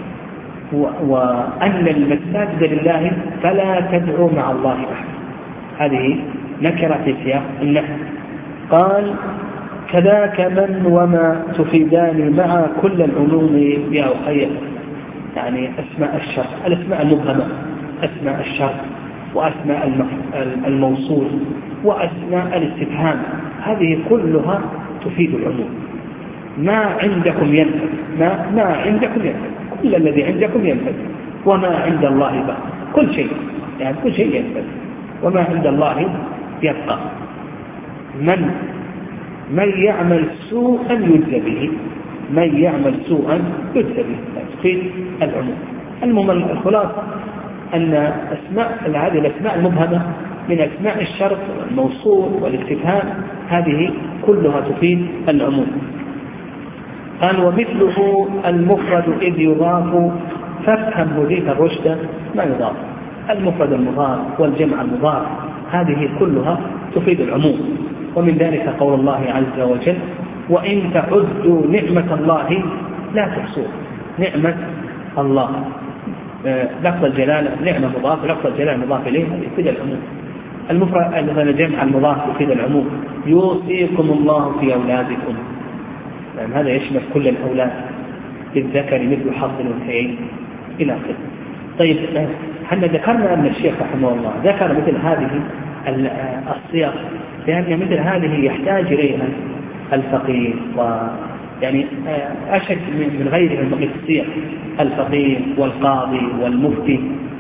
وأن المساجد لله فلا تدعوا مع الله أحد، هذه نكرة في سياق النهي. قال كذاك من وما تفيدان مع كل العلوم يا أخي، يعني أسماء الشرط، الأسماء المبهمة، أسماء الشرط وأسماء الموصول وأسماء الاستفهام، هذه كلها تفيد العموم. ما عندكم ينفد، ما, ما عندكم ينفد، كل الذي عندكم ينفد، وما عند الله بقى، كل شيء يعني كل شيء ينفد، وما عند الله يبقى. من من يعمل سوءا يجزى به، من يعمل سوءا يجزى به، تفيد العموم. المهم الخلاصة أن أسماء هذه الأسماء المبهمة من أسماء الشرط والموصول والاستفهام هذه كلها تفيد العموم. قال ومثله المفرد إذ يضاف فافهم هديك الرشد ما يضاف، المفرد المضاف والجمع المضاف هذه كلها تفيد العموم. ومن ذلك قول الله عز وجل وإن تعدوا نعمة الله لا تحصوها، نعمة الله لفظ الجلالة نعمة مضاف، لفظ الجلالة مضاف إليه يفيد العموم. المفرد الجمع المضاف يفيد العموم. يوصيكم الله في أولادكم، يعني هذا يشمل كل الأولاد، للذكر مثل حظ الأنثيين إلى آخره. طيب احنا ذكرنا أن الشيخ رحمه الله ذكر مثل هذه الصيغ لأن مثل هذه يحتاج إليها الفقيه، ويعني أشد من غيره من الصيغ، الفقيه والقاضي والمفتي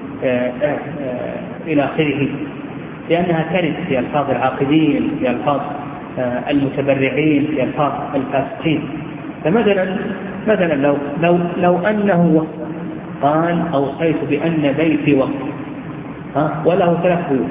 إلى آخره، لأنها ترد في ألفاظ العاقدين، في ألفاظ المتبرعين، في ألفاظ الفاسقين. فمثلا مثلا لو لو لو أنه قال أوصيت بأن بيتي وقف ها وله ثلاث بيوت،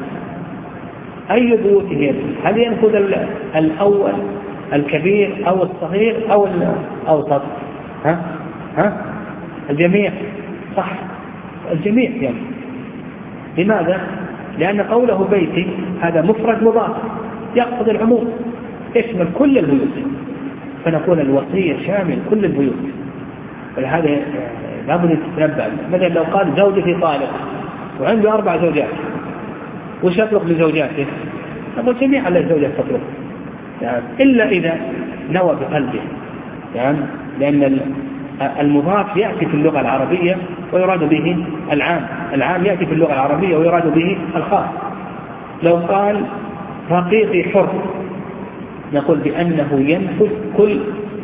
أي بيوت هي؟ هل ينفذ الأول الكبير أو الصغير أو الأوسط؟ ها ها الجميع، صح، الجميع يعني. لماذا؟ لأن قوله بيتي هذا مفرد مضاف يقصد العموم، يشمل كل البيوت، فنقول الوصية شامل كل البيوت. ولهذا لابد تتنبأ. مثلا لو قال زوجتي طالق وعنده أربع زوجات، وش يطلق لزوجاته؟ نقول جميع الزوجات تطلق، يعني إلا إذا نوى بقلبه، يعني لأن المضاف يأتي في اللغة العربية ويراد به العام، العام يأتي في اللغة العربية ويراد به الخاص. لو قال رقيقي حر نقول بأنه ينفذ كل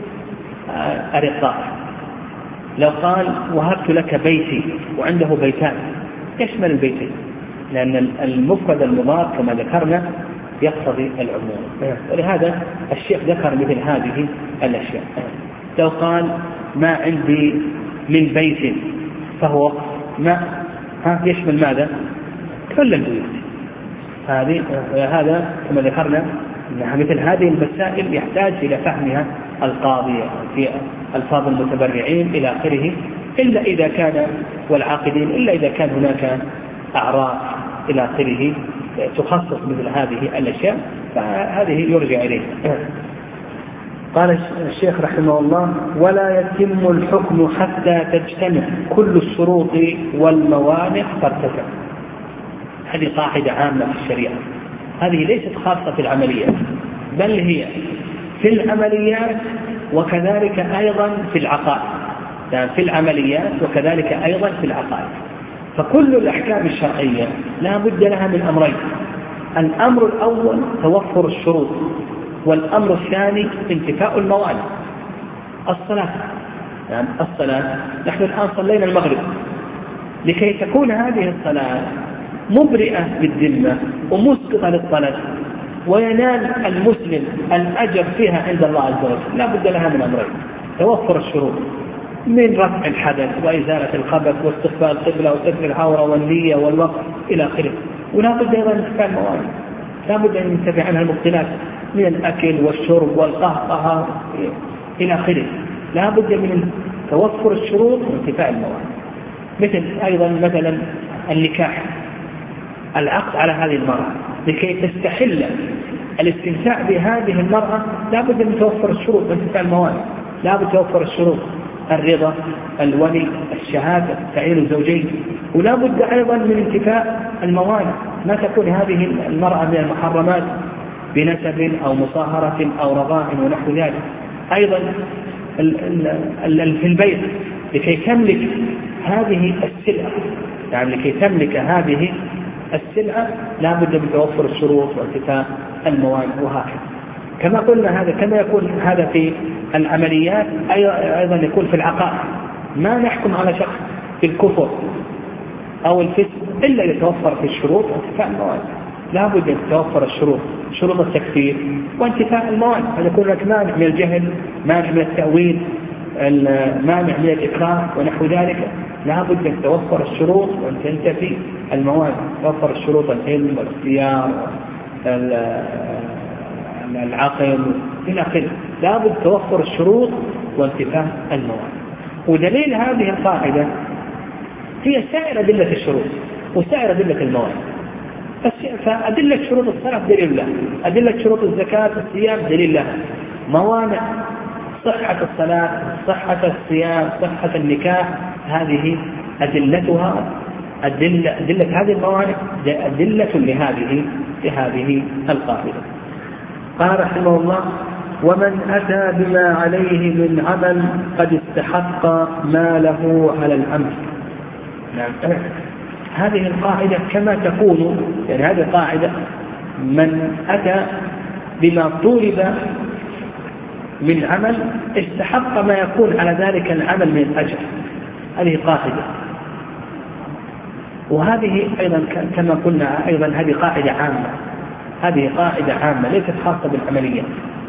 أرقائه. لو قال وهبت لك بيتي وعنده بيتان يشمل البيتين، لأن المفرد المضاف كما ذكرنا يقتضي العموم. ولهذا الشيخ ذكر مثل هذه الأشياء. لو قال ما عندي من بيت فهو ما ها يشمل ماذا؟ كل البيوت. هذه هذا كما ذكرنا أنها مثل هذه المسائل يحتاج إلى فهمها القاضي في ألفاظ المتبرعين إلى آخره، إلا إذا كان والعاقدين، إلا إذا كان هناك أعراف إلى آخره تخصص مثل هذه الأشياء، فهذه يرجع إليه. قال الشيخ رحمه الله ولا يتم الحكم حتى تجتمع كل الشروط والموانع فارتفع. هذه قاعدة عامة في الشريعة، هذه ليست خاصة في العمليات، بل هي في العمليات وكذلك أيضا في العقائد، يعني في العمليات وكذلك أيضا في العقائد. فكل الأحكام الشرعية لا بد لها من أمرين: الأمر الأول توفر الشروط، والأمر الثاني انتفاء الموانع. الصلاة، يعني الصلاة نحن الآن صلينا المغرب، لكي تكون هذه الصلاة مبرئة للذمة ومسقطة للطلب وينال المسلم الأجر فيها عند الله عز وجل، لا بد لها من أمرين: توفر الشروط من رفع الحدث وإزالة الخبث واستقبال القبلة وستر العورة والنية والوقت إلى آخره، ولا بد أيضا من انتفاء الموانع، لا بد أن ينتفع عنها المبطلات من الأكل والشرب والقهقه إلى آخره. لا بد من توفر الشروط وانتفاء الموانع. مثل أيضا مثلا النكاح، العقد على هذه المرأة لكي تستحل الاستمتاع بهذه المرأة لا بد من توفر الشروط وانتفاء الموانع. لا بد توفر الشروط: الرضا، الولي، الشهادة، تعيين الزوجين، ولا بد أيضا من انتفاء الموانع. ما تكون هذه المرأة من المحرمات بنسب أو مصاهرة أو رضاع ونحو ذلك. أيضا في البيت لكي تملك هذه السلعة، يعني لكي تملك هذه السلعة لا بد من توفر الشروط وانتفاء الموانع، وهكذا. كما قلنا هذا كما يكون هذا في العمليات أيضا يكون في العقائد. ما نحكم على شخص بالكفر أو الفسق إلا يتوفر في الشروط وانتفاء الموانع. لا بد أن تتوفر الشروط، شروط التكفير وانتفاء الموانع. هذا يكون لك مانع من الجهل، مانع من التأويل، مانع من الإكراه ونحو ذلك. لا بد أن توفر الشروط وأن تنتفي الموانع. توفر الشروط: العلم والاختيار العقل إلى آخره. لا بد توفر الشروط وانتفاء الموانع. ودليل هذه القاعدة هي سائر أدلة الشروط وسائر أدلة الموانع. فأدلة شروط الصلاة دليل الله، أدلة شروط الزكاة والصيام دليل الله، موانع صحة الصلاة، صحة الصيام، صحة النكاح، هذه أدلتها أدلة, أدلة هذه الموانع أدلة لهذه لهذه القاعدة. قال رحمه الله: ومن أتى بما عليه من عمل قد استحق ما له على العمل. نعم. هذه القاعدة كما تكون، يعني هذه القاعدة: من أتى بما طلب من عمل استحق ما يكون على ذلك العمل من الأجر. هذه قاعدة. وهذه أيضا كما قلنا أيضا هذه قاعدة عامة، هذه قاعدة عامة ليست خاصة بالعملية،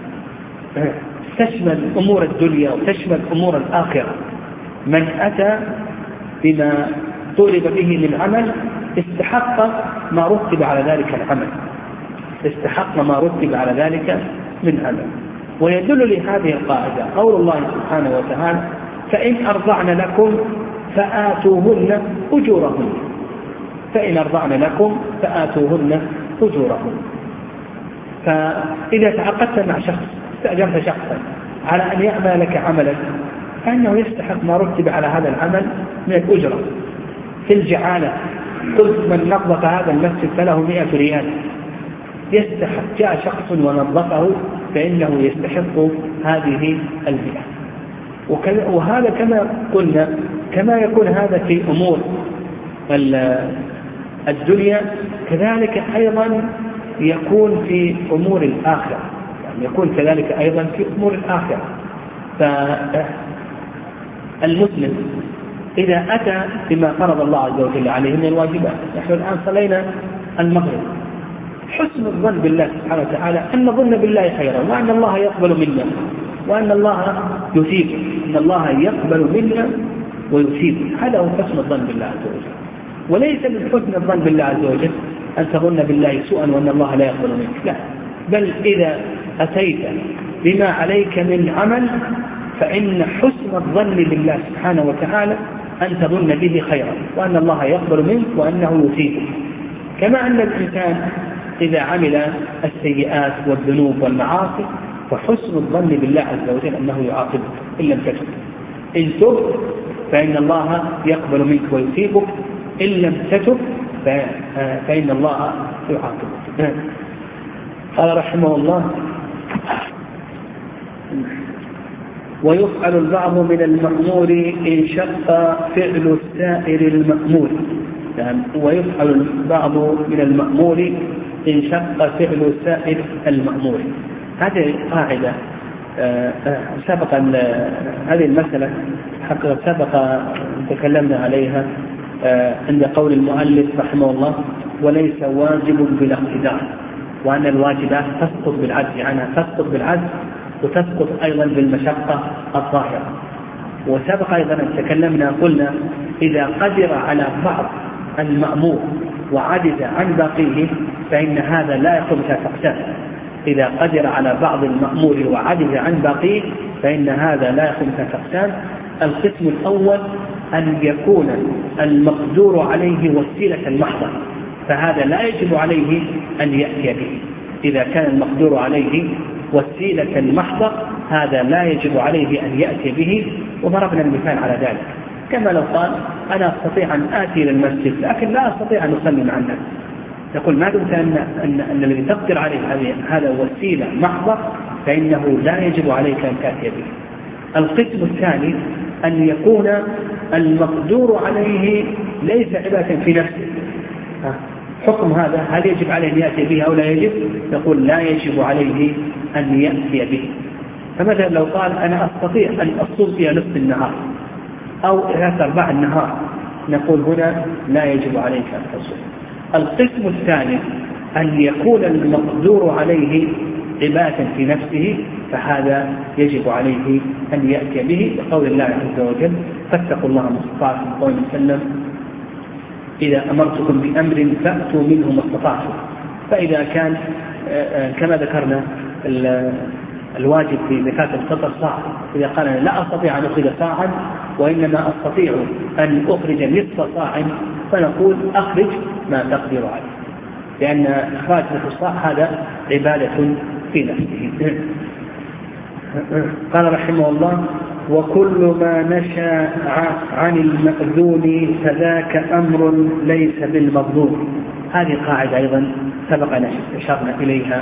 تشمل أمور الدنيا وتشمل أمور الآخرة. من أتى بما طلب به من عمل استحق ما رتب على ذلك العمل، استحق ما رتب على ذلك من عمل. ويدل لهذه القاعدة قول الله سبحانه وتعالى: فإن أرضعن لكم فآتوهن أجورهن. فإن أرضعن لكم فآتوهن أجورهن. فإذا تعاقدت مع شخص، استأجرت شخصا على أن يعمل لك عملا، فإنه يستحق ما رتب على هذا العمل من الأجرة. في الجعالة قلت: من نظف هذا المسجد فله مئة ريال. يستحق، جاء شخص ونظفه فإنه يستحق هذه المئة. وهذا كما قلنا كما يكون هذا في أمور الدنيا كذلك أيضا يكون في أمور الآخرة، يعني يكون كذلك أيضا في أمور الآخرة. فالمسلم إذا أتى بما فرض الله عز وجل عليه من الواجبات، نحن الآن صلينا المغرب، حسن الظن بالله سبحانه وتعالى أن نظن بالله خيرا، وأن الله يقبل منا، وأن الله يثيب، أن الله يقبل منا ويثيب. هذا هو حسن الظن بالله عز وجل. وليس من حسن الظن بالله عز وجل أن تظن بالله سوءا وأن الله لا يقبل منك، لا، بل إذا أتيت بما عليك من عمل فإن حسن الظن بالله سبحانه وتعالى أن تظن به خيرا، وأن الله يقبل منك وأنه يثيبك. كما أن الإنسان إذا عمل السيئات والذنوب والمعاصي فحسن الظن بالله عز وجل أنه يعاقبك إن لم تتب. إن تب فإن الله يقبل منك ويثيبك، إن لم تتب فإن الله يعاقبك. قال رحمه الله: ويفعل البعض من المأمور إن شق فعل السائر المأمور. يعني ويفعل البعض من المأمور إن شق فعل السائر المأمور. هذه قاعدة سبق هذه المسألة حقا سبق تكلمنا عليها عند قول المؤلف رحمه الله: وليس واجب بلا اقتدار، وأن الواجبات تسقط بالعجز عنها، تسقط بالعجز وتسقط أيضا بالمشقة الظاهرة. وسبق أيضا أن تكلمنا قلنا: إذا قدر على بعض المأمور وعجز عن باقيه فإن هذا لا يكون كفقسان. إذا قدر على بعض المأمور وعجز عن باقيه فإن هذا لا يكون كأقسام. القسم الأول أن يكون المقدور عليه وسيلة محضة، فهذا لا يجب عليه أن يأتي به. إذا كان المقدور عليه وسيلة محضة هذا لا يجب عليه أن يأتي به، وضربنا المثال على ذلك. كما لو قال أنا أستطيع أن آتي إلى المسجد لكن لا أستطيع أن أصلي مع الناس، يقول ما دمت أن, أن, أن الذي تقدر عليه هذا وسيلة محضة فإنه لا يجب عليك أن تأتي به. القسم الثاني أن يكون المقدور عليه ليس عبادة في نفسه، حكم هذا هل يجب عليه أن يأتي به أو لا يجب؟ يقول لا يجب عليه أن يأتي به. فمثلا لو قال أنا أستطيع أن أصوم في نصف النهار أو ثلاث أرباع النهار، نقول هنا لا يجب عليك أن تصوم. القسم الثاني أن يكون المقدور عليه عبادة في نفسه، فهذا يجب عليه أن يأتي به بقول الله عز وجل فاتقوا الله ما استطعتم، قول وسلم إذا أمرتكم بأمر فأتوا منه ما استطعتم. فإذا كان كما ذكرنا الواجب في زكاة الفطر صاع، إذا قال أنا لا أستطيع أن أخرج صاعا وإنما أستطيع أن أخرج نصف صاع، فنقول أخرج ما تقدر عليه، لأن إخراج نصف الصاع هذا عبادة في نفسه. قال رحمه الله وكل ما نشأ عن المأذون فذاك أمر ليس بالمظلوم. هذه قاعدة أيضا سبق أن أشرنا إليها،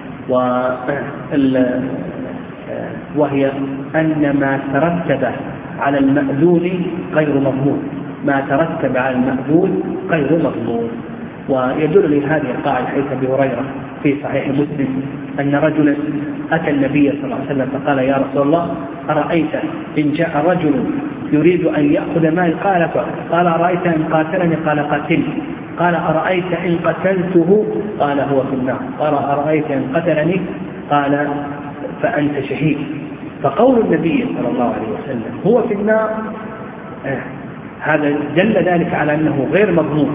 وهي أن ما ترتب على المأذون غير مضمون، ما ترتب على المأذون غير مضمون. ويدل لهذه القاعدة حديث أبي هريرة في صحيح مسلم أن رجلا أتى النبي صلى الله عليه وسلم فقال يا رسول الله أرأيت إن جاء رجل يريد أن يأخذ مالي؟ قال قال أرأيت إن قاتلني؟ قال قاتلني. قال أرأيت إن قتلته؟ قال هو في النار. قال أرأيت إن قتلني؟ قال فأنت شهيد. فقول النبي صلى الله عليه وسلم هو في النار آه. هذا دل ذلك على أنه غير مضمون،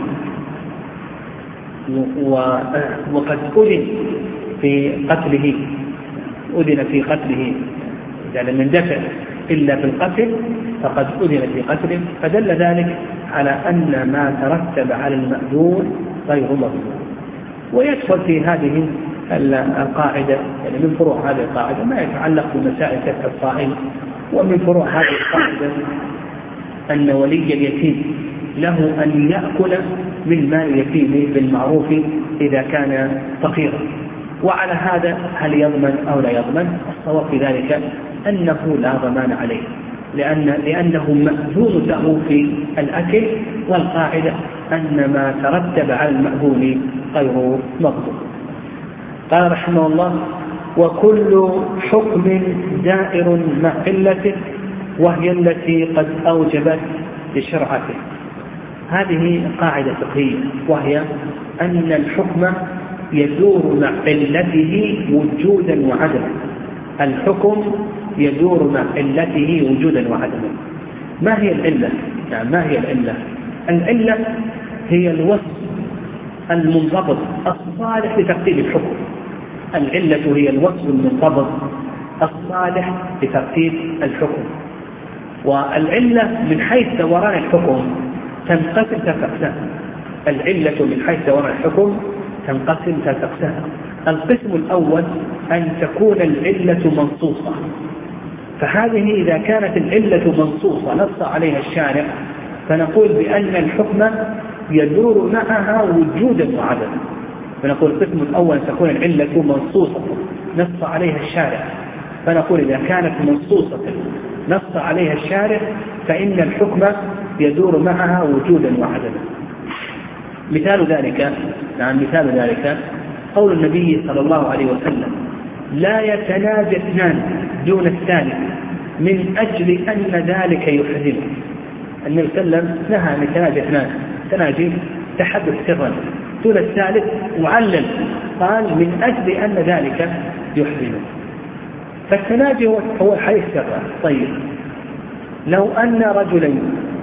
وقد أذن في قتله أذن في قتله يعني من دفع إلا في القتل فقد أذن في قتله، فدل ذلك على أن ما ترتب على المأذون غير مضمون. ويدخل في هذه القاعدة يعني من فروع هذه القاعدة ما يتعلق بمسائل كف الصائم، ومن فروع هذه القاعدة أن ولي اليتيم له أن يأكل من مال اليتيم بالمعروف إذا كان فقيرا. وعلى هذا هل يضمن أو لا يضمن؟ الصواب في ذلك أنه لا ضمان عليه، لأن لأنه مأذون له في الأكل، والقاعدة أن ما ترتب على المأذون غير مضمون. قال رحمه الله وكل حكم دائر مع علته وهي التي قد أوجبت لشرعته. هذه قاعدة فقهية، وهي أن الحكم يدور مع علته وجودا وعدما. الحكم يدور مع علته وجودا وعدما. ما هي العلة؟ يعني ما هي العلة؟ العلة هي الوصف المنضبط الصالح لترتيب الحكم. العلة هي الوصف المنضبط الصالح لترتيب الحكم. والعلة من حيث دوران الحكم تنقسم ثلاث أقسام. العلة من حيث دوران الحكم تنقسم ثلاث أقسام. القسم الأول أن تكون العلة منصوصة، فهذه إذا كانت العلة منصوصة نص عليها الشارع فنقول بأن الحكم يدور معها وجودا وعدما. فنقول القسم الأول أن تكون العلة منصوصة نص عليها الشارع، فنقول إذا كانت منصوصة نص عليها الشارع فإن الحكم يدور معها وجودا وعدما. مثال ذلك نعم مثال ذلك قول النبي صلى الله عليه وسلم لا يتناجى اثنان دون الثالث من أجل أن ذلك يحزنه. النبي صلى الله عليه وسلم نهى أن يتناجى اثنان، تناجي تحدث سرا، دون الثالث معلل قال من أجل أن ذلك يحزنه. فالتناجي هو الحديث سرا. طيب لو أن رجلين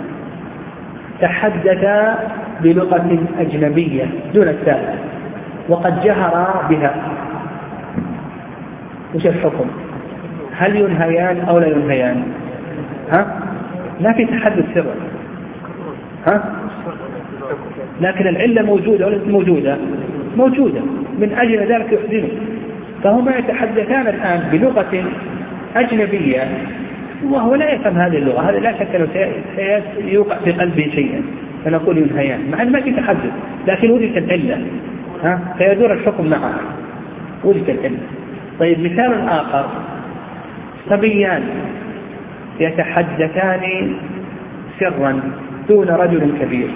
تحدثا بلغة أجنبية دون الثالث وقد جهرا بها، وش الحكم؟ هل ينهيان أو لا ينهيان؟ ها؟ ما في تحدث سرا، ها؟ لكن العلة موجودة ولا موجودة؟ موجودة، من أجل ذلك يحزنه. فهما يتحدثان الآن بلغة أجنبية وهو لا يفهم هذه اللغة، هذا لا شك أنه سيوقع في قلبه شيئا، فنقول ينهيان مع أن ما في تحدث، لكن وجدت العلة، ها؟ فيدور الحكم معها، وجدت العلة. طيب مثال آخر، صبيان يتحدثان سرا دون رجل كبير،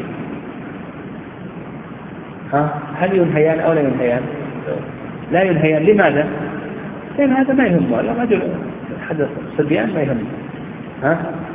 ها؟ هل ينهيان أو لا ينهيان؟ لا ينهيان. لماذا؟ لأن هذا ما يهمه، الرجل حدث صبيان ما يهمه، ها؟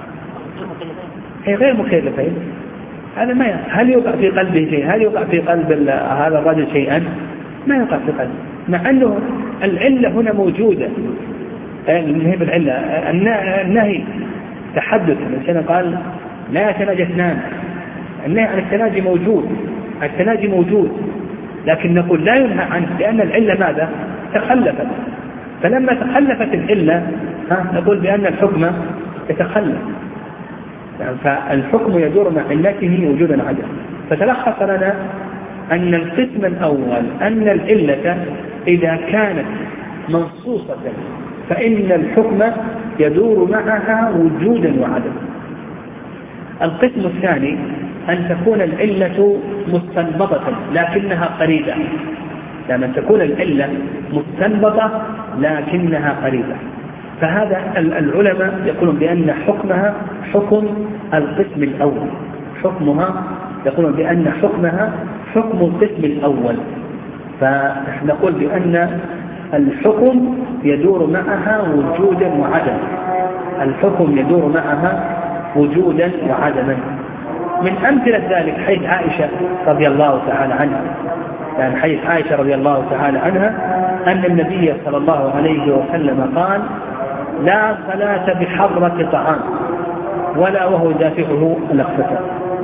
هي غير مكلفين، هذا ما يهمه. هل يوقع في قلبه شيء؟ هل يوقع في قلب هذا الرجل شيئا؟ ما يوقع في قلبه، مع أنه العلة هنا موجودة. النهي بالعلة، النهي تحدث، الإنسان قال لا يتناجى اثنان، النهي عن التناجي موجود، التناجي موجود، لكن نقول لا ينهى عنه لأن العلة ماذا؟ تخلفت. فلما تخلفت العلة ها نقول بأن الحكم يتخلف، فالحكم يدور مع علته وجودا عدم. فتلخص لنا أن القسم الأول أن العلة إذا كانت منصوصة فإن الحكم يدور معها وجودا وعدما. القسم الثاني أن تكون العلة مستنبطة لكنها قريبة، لما تكون العلة مستنبطة لكنها قريبة، فهذا العلماء يقولون بأن حكمها حكم القسم الأول، حكمها يقولون بأن حكمها حكم القسم الأول. فنقول بأن الحكم يدور معها وجودا وعدما، الحكم يدور معها وجودا وعدما. من أمثلة ذلك حيث عائشة رضي الله تعالى عنها، يعني حيث عائشة رضي الله تعالى عنها أن النبي صلى الله عليه وسلم قال لا صلاة بحضرة طعام ولا وهو دافعه الأخبثان.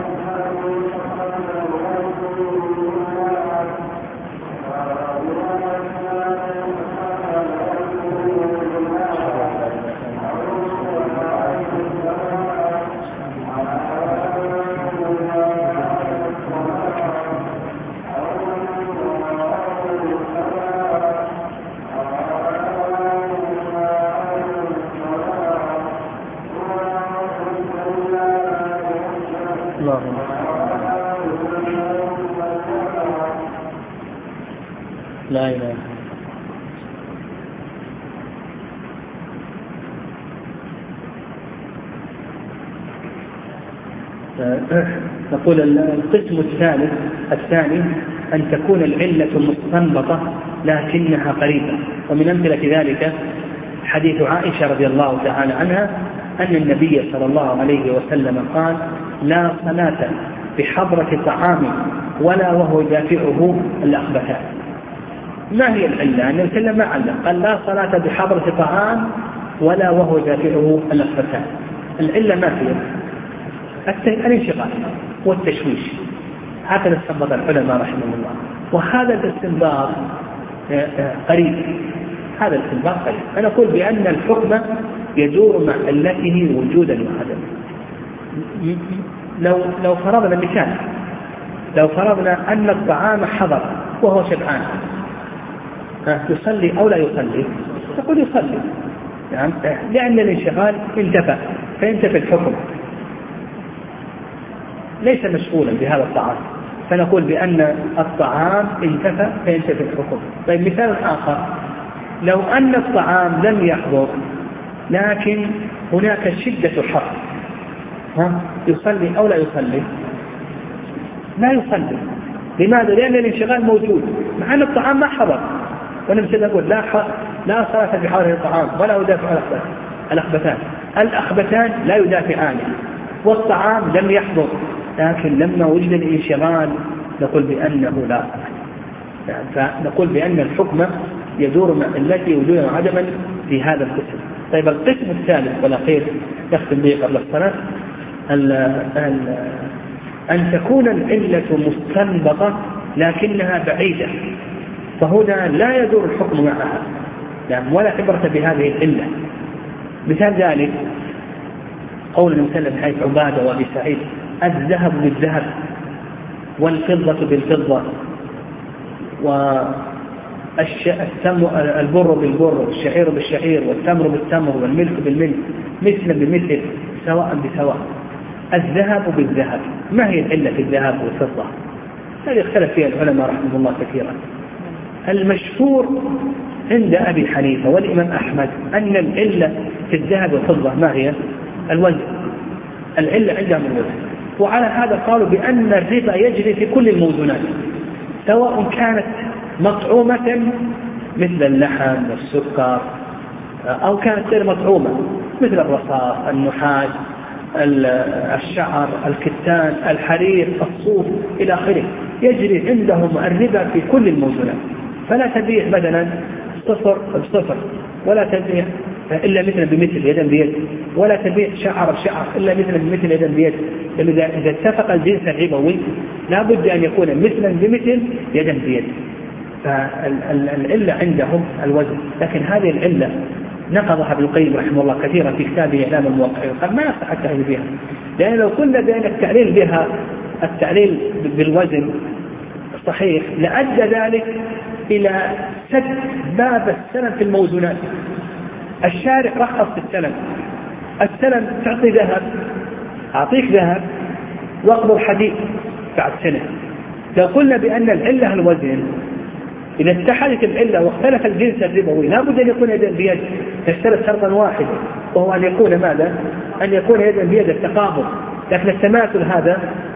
لا إله. نقول القسم الثالث الثاني أن تكون العلة مستنبطة لكنها قريبة، ومن أمثلة ذلك حديث عائشة رضي الله تعالى عنها أن النبي صلى الله عليه وسلم قال لا صلاة بحضرة طعام ولا وهو دافعه الأخبثان. ما هي العلة؟ أن الكلام ما علم، قال لا صلاة بحضرة طعام ولا وهو دافعه الأخبثان. العلة ما هي؟ الانشغال والتشويش، هكذا استنبط العلماء رحمه الله، وهذا الاستنباط قريب، هذا الاستنباط قريب. أنا أقول بأن الحكم يدور مع علته وجودا وعدما. لو لو فرضنا مثال، لو فرضنا أن الطعام حضر وهو شبعان، يصلي أو لا يصلي؟ تقول يصلي، يعني لأن الانشغال انتفى فينتفي الحكم، ليس مشغولا بهذا الطعام، فنقول بأن الطعام انتفى فينتفي الحكم. طيب مثال آخر، لو أن الطعام لم يحضر لكن هناك شدة حر، ها يصلي أو لا يصلي؟ لا يصلي. لماذا؟ لأن الانشغال موجود مع أن الطعام ما حضر، ونمثل نقول لا لا صلاة بحضر الطعام ولا يدافع الأخبثان. الأخبثان لا يدافعان، والطعام لم يحضر، لكن لما وجد الانشغال نقول بأنه لا، فنقول بأن الحكم يدور مع التي وجودا وعدما في هذا القسم. طيب القسم الثالث والأخير يختم به قبل الصلاة، أن تكون العلة مستنبطة لكنها بعيدة، فهنا لا يدور الحكم معها، يعني ولا عبرة بهذه العلة، مثال ذلك قول المسلم حيث عبادة وأبي سعيد: الذهب بالذهب والفضة بالفضة والبر بالبر والشعير بالشعير والتمر بالتمر والملك بالملك مثل بمثل سواء بسواء. الذهب بالذهب، ما هي العلة في الذهب والفضة؟ هذه اختلف فيها العلماء رحمه الله كثيرا. المشهور عند أبي حنيفة والإمام أحمد أن العلة في الذهب والفضة ما هي؟ الوزن. العلة عندهم الوزن، وعلى هذا قالوا بأن الربا يجري في كل الموزونات سواء كانت مطعومة مثل اللحم والسكر أو كانت غير مطعومة مثل الرصاص، النحاس، الشعر، الكتان، الحرير، الصوف إلى آخره. يجري عندهم الربا في كل الموزونات، فلا تبيع مثلا صفر بصفر، ولا تبيع إلا مثلا بمثل يدا بيد، ولا تبيع شعر بشعر إلا مثلا بمثل يدا بيد. إذا اتفق الجنس الربوي لا بد أن يكون مثلا بمثل يدا بيد. فالعلة عندهم الوزن، لكن هذه العلة نقضها ابن القيم رحمه الله كثيرا في كتابه إعلام الموقعين، قال ما يصح التعليل بها، لأن لو قلنا بأن التعليل بها التعليل بالوزن صحيح لأدى ذلك إلى سد باب السلم في الموزونات. الشارع رخص في السلم، السلم تعطي ذهب، أعطيك ذهب واقبض حديد بعد سنة. لو قلنا بأن العلة الوزن، إذا اتحدت العلة واختلف الجنس الربوي لا بد أن يكون يدا بيد، يشترط شرطا واحدا وهو أن يكون ماذا؟ أن يكون يدا بيد التقابض. لكن التماثل هذا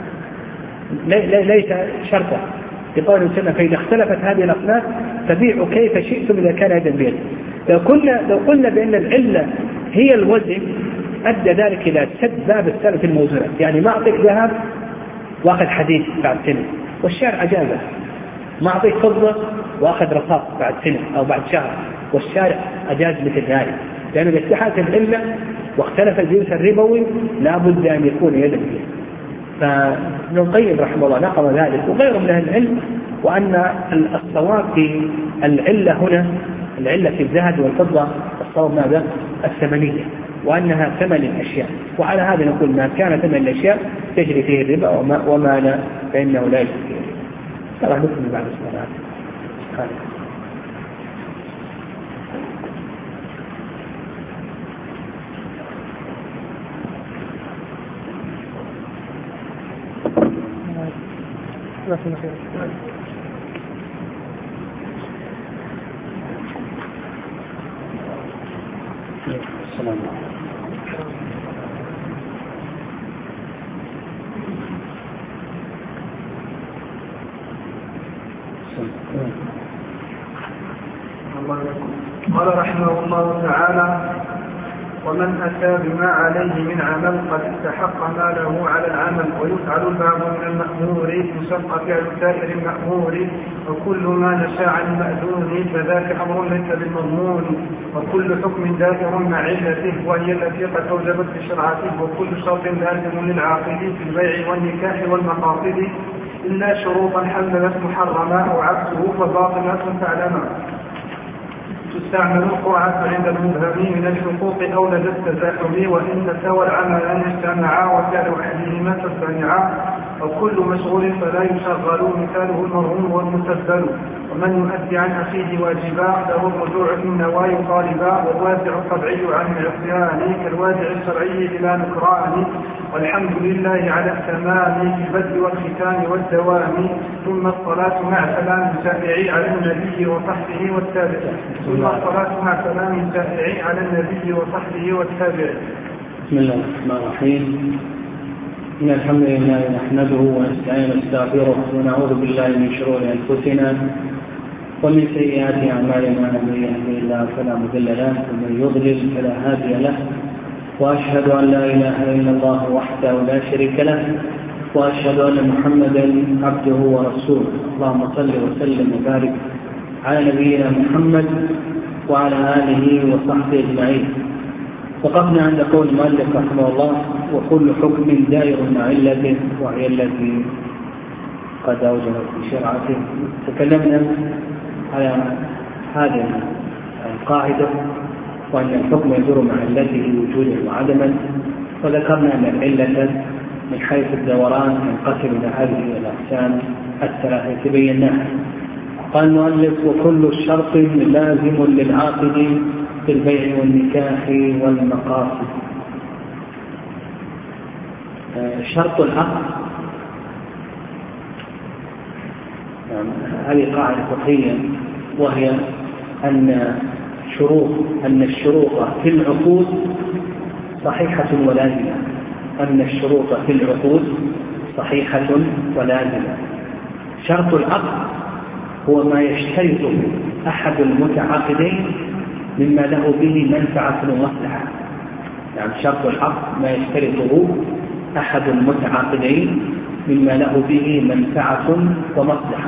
ليس شرطا لقول وسلم: فإذا اختلفت هذه الأصناف فبيعوا كيف شئتم إذا كان يدا بيد. لو قلنا لو قلنا بأن العلة هي الوزن أدى ذلك إلى سد باب السلم في الموزونات، يعني ما أعطيك ذهب وأخذ حديد بعد سنة، والشارع أجازه. ما أعطيك فضة وأخذ رصاص بعد سنة أو بعد شهر، والشارع أجاز مثل ذلك، لأنه إذا اتحدت العلة واختلف الجنس الربوي لا بد أن يكون يدا بيد. فابن القيم رحمه الله نقض ذلك وغيره من أهل العلم، وأن الصواب في العلة هنا العلة في الذهب والفضة الصواب ماذا؟ الثمنية، وأنها ثمن الأشياء. وعلى هذا نقول ما كان ثمن الأشياء تجري فيه الربا، وما, وما لا فإنه لا يجري فيه. ترى نكمل بعد الصلاة. لا في خير. السلام قال رحمه الله تعالى: ومن أتى بما عليه من عمل قد استحق ما له على العمل، ويفعل البعض من المأمور يشق فعل سائر المأمور، وكل ما نشاء عن المأذون فذاك أمر ليس بالمضمون، وكل حكم دائر مع علته وهي التي قد أوجبت بشرعته، وكل شرط لازم للعاقل في البيع والنكاح والمقاصد إلا شروطا حللت محرما أو عكسه فباطلة تعلما. تستعمل القرعة عند المبهم من الحقوق أو لدى التزاحم، وإن تساوى العملان اجتمعا وكان أحدهما تستمعا، وكل مشغول فلا يشغل مثاله المرهون والمسبل. ومن يؤدي عن أخيه واجبا له الرجوع في النوايا طالبا، والوازع الطبعي عن العصيان كالوازع الشرعي بلا نكران. والحمد لله على التمام في البدء والختام والدوام. ثم الصلاة مع سلام سائعي على النبي وصحبه والتابع. ثم الصلاة مع سلام سائعي على النبي وصحبه والتابع. بسم الله الرحمن الرحيم. إن الحمد لله نحمده ونستعين ونستغفره ونعوذ بالله من شرور أنفسنا ومن سيئات أعمالنا، من يهده الله فلا مضل له ومن يضلل فلا هادي له، وأشهد أن لا إله إلا الله وحده لا شريك له، وأشهد أن محمدا عبده ورسوله. اللهم صل وسلم وبارك على نبينا محمد وعلى آله وصحبه أجمعين. وقفنا عند قول المؤلف رحمه الله: وكل حكم دائر مع علته وهي التي قد أوجبت بشرعته. تكلمنا على هذه القاعدة وأن الحكم يدور مع الذي وجودا وعدما. وذكرنا أن العلة من حيث الدوران ينقسم إلى هذه الأقسام الثلاثة تبيناها. قال المؤلف: وكل شرط لازم للعاقد في البيع والنكاح والمقاصد. شرط العقد هذه قاعدة فقهية، وهي أن شروط أن الشروط في العقود صحيحة ولازمة. أن الشروط في العقود صحيحة ولازمة. شرط العقد هو ما يشترطه أحد المتعاقدين مما له به منفعة ومصلحة. يعني شرط العقد ما يشترطه أحد المتعاقدين مما له به منفعة ومصلحة.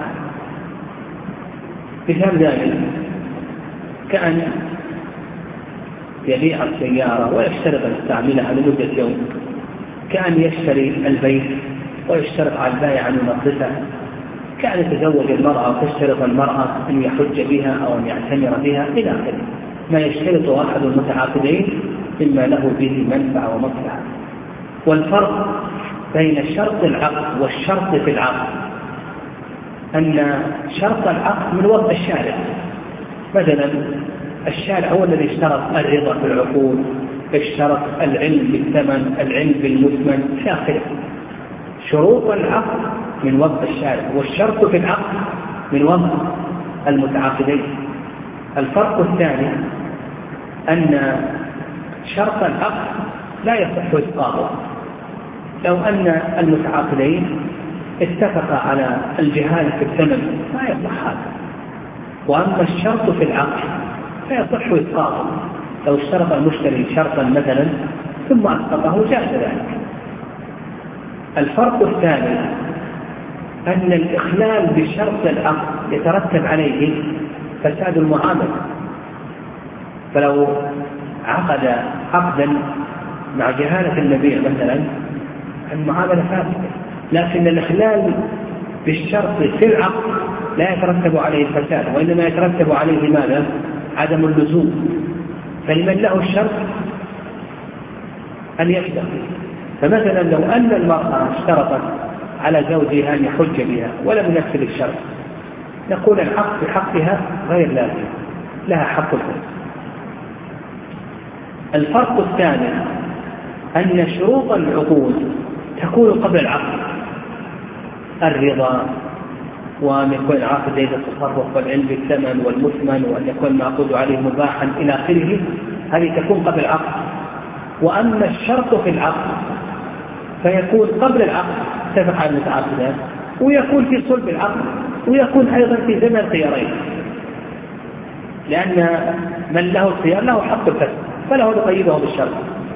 مثال ذلك كأن يبيع السيارة ويشترط أن يستعملها لمدة يوم، كأن يشتري البيت ويشترط على البائع أن ينظفه، كأن يتزوج المرأة وتشترط المرأة أن يحج بها أو أن يعتمر بها إلى آخره. ما يشترط أحد المتعاقدين مما له به منفعة ومصلحة. والفرق بين شرط العقد والشرط في العقد أن شرط العقد من وضع الشارع. مثلا الشارع هو الذي اشترط الرضا في العقود، اشترط العلم بالثمن، العلم بالمثمن إلى آخره. شروط العقد من وضع الشارع، والشرط في العقد من وضع المتعاقدين. الفرق الثاني أن شرط العقد لا يصح إسقاطه. لو أن المتعاقدين اتفقا على الجهالة في الثمن لا يصح هذا. وأما الشرط في العقد فيصح إسقاطه. لو اشترط المشتري شرطا مثلا ثم أسقطه جاز ذلك. الفرق الثاني أن الإخلال بشرط العقد يترتب عليه فساد المعاملة. فلو عقد عقدا مع جهالة المبيع مثلا المعاملة فاسدة، لكن الإخلال بالشرط في العقد لا يترتب عليه الفساد، وإنما يترتب عليه ماذا؟ عدم اللزوم. فلمن له الشرط أن يفسد. فمثلا لو أن المرأة اشترطت على زوجها أن يحج بها ولم ينفذ الشرط، نقول الحق في حقها غير لازم، لها حق الفساد. الفرق الثاني أن شروط العقود تكون قبل العقد، الرضا، وأن يكون العقد زي التصرف والعلم بالثمن والمثمن، وأن يكون المعقود عليه مباحا إلى آخره، هذه تكون قبل العقد. وأما الشرط في العقد فيكون قبل العقد اتفق على المتعاقدان، ويكون في صلب العقد، ويكون أيضا في زمن الخيارين، لأن من له الخيار له حق الفساد فله نقيده بالشرط.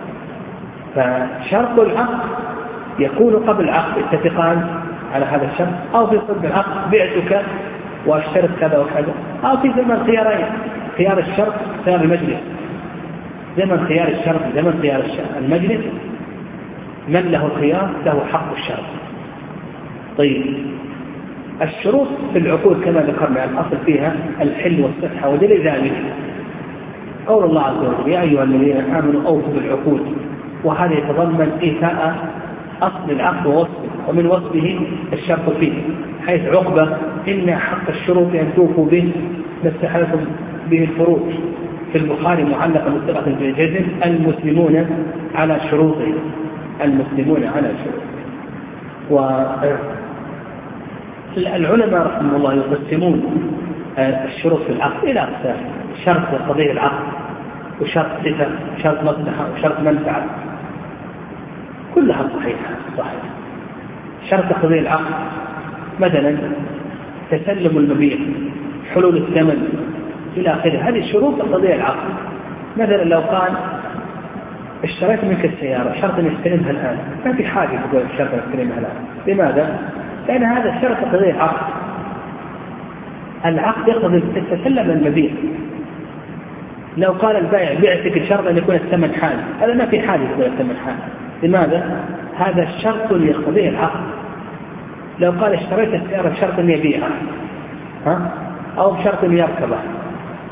فشرط العقد يكون قبل العقد اتفقان على هذا الشرط، أو في صلب العقد بعتك واشترط كذا وكذا، أو في زمن خيارين، خيار الشرط خيار المجلس، زمن خيار الشرط زمن خيار المجلس، من له الخيار له حق الشرط. طيب الشروط في العقود كما ذكرنا الأصل فيها الحل والصحة، ودليل ذلك قول الله عز وجل: يا أيها الذين آمنوا أوفوا بالعقود. وهذا يتضمن إيفاء أصل العقد ووصفه، ومن وصفه الشرط فيه، حيث عقبة: إن حق الشروط أن توفوا به ما استحلتم به الفروج. في البخاري معلقا بصيغة الجزم: المسلمون على شروطهم، المسلمون على شروطهم. والعلماء رحمه الله يقسمون الشروط في العقد إلى أقسام: شرط قضية العقد، وشرط صفة، وشرط مصلحة، وشرط منفعة، كلها صحيحة صحيحة. شرط قضية العقد مثلا تسلم المبيع، حلول الثمن إلى آخره، هذه شروط قضية العقد. مثلا لو قال: اشتريت منك السيارة، شرط أن يستلمها الآن، ما في حاجة تقول الشرط أن يستلمها الآن. لماذا؟ لأن هذا شرط قضية العقد. العقد يقتضي أن تسلم المبيع. لو قال البائع: بعتك شرط أن يكون الثمن حال، هذا ما في حاجة يكون الثمن حال. لماذا؟ هذا الشرط يقتضيه العقد. لو قال: اشتريت السيارة بشرط أن يبيعها، ها؟ أو بشرط أن يركبها،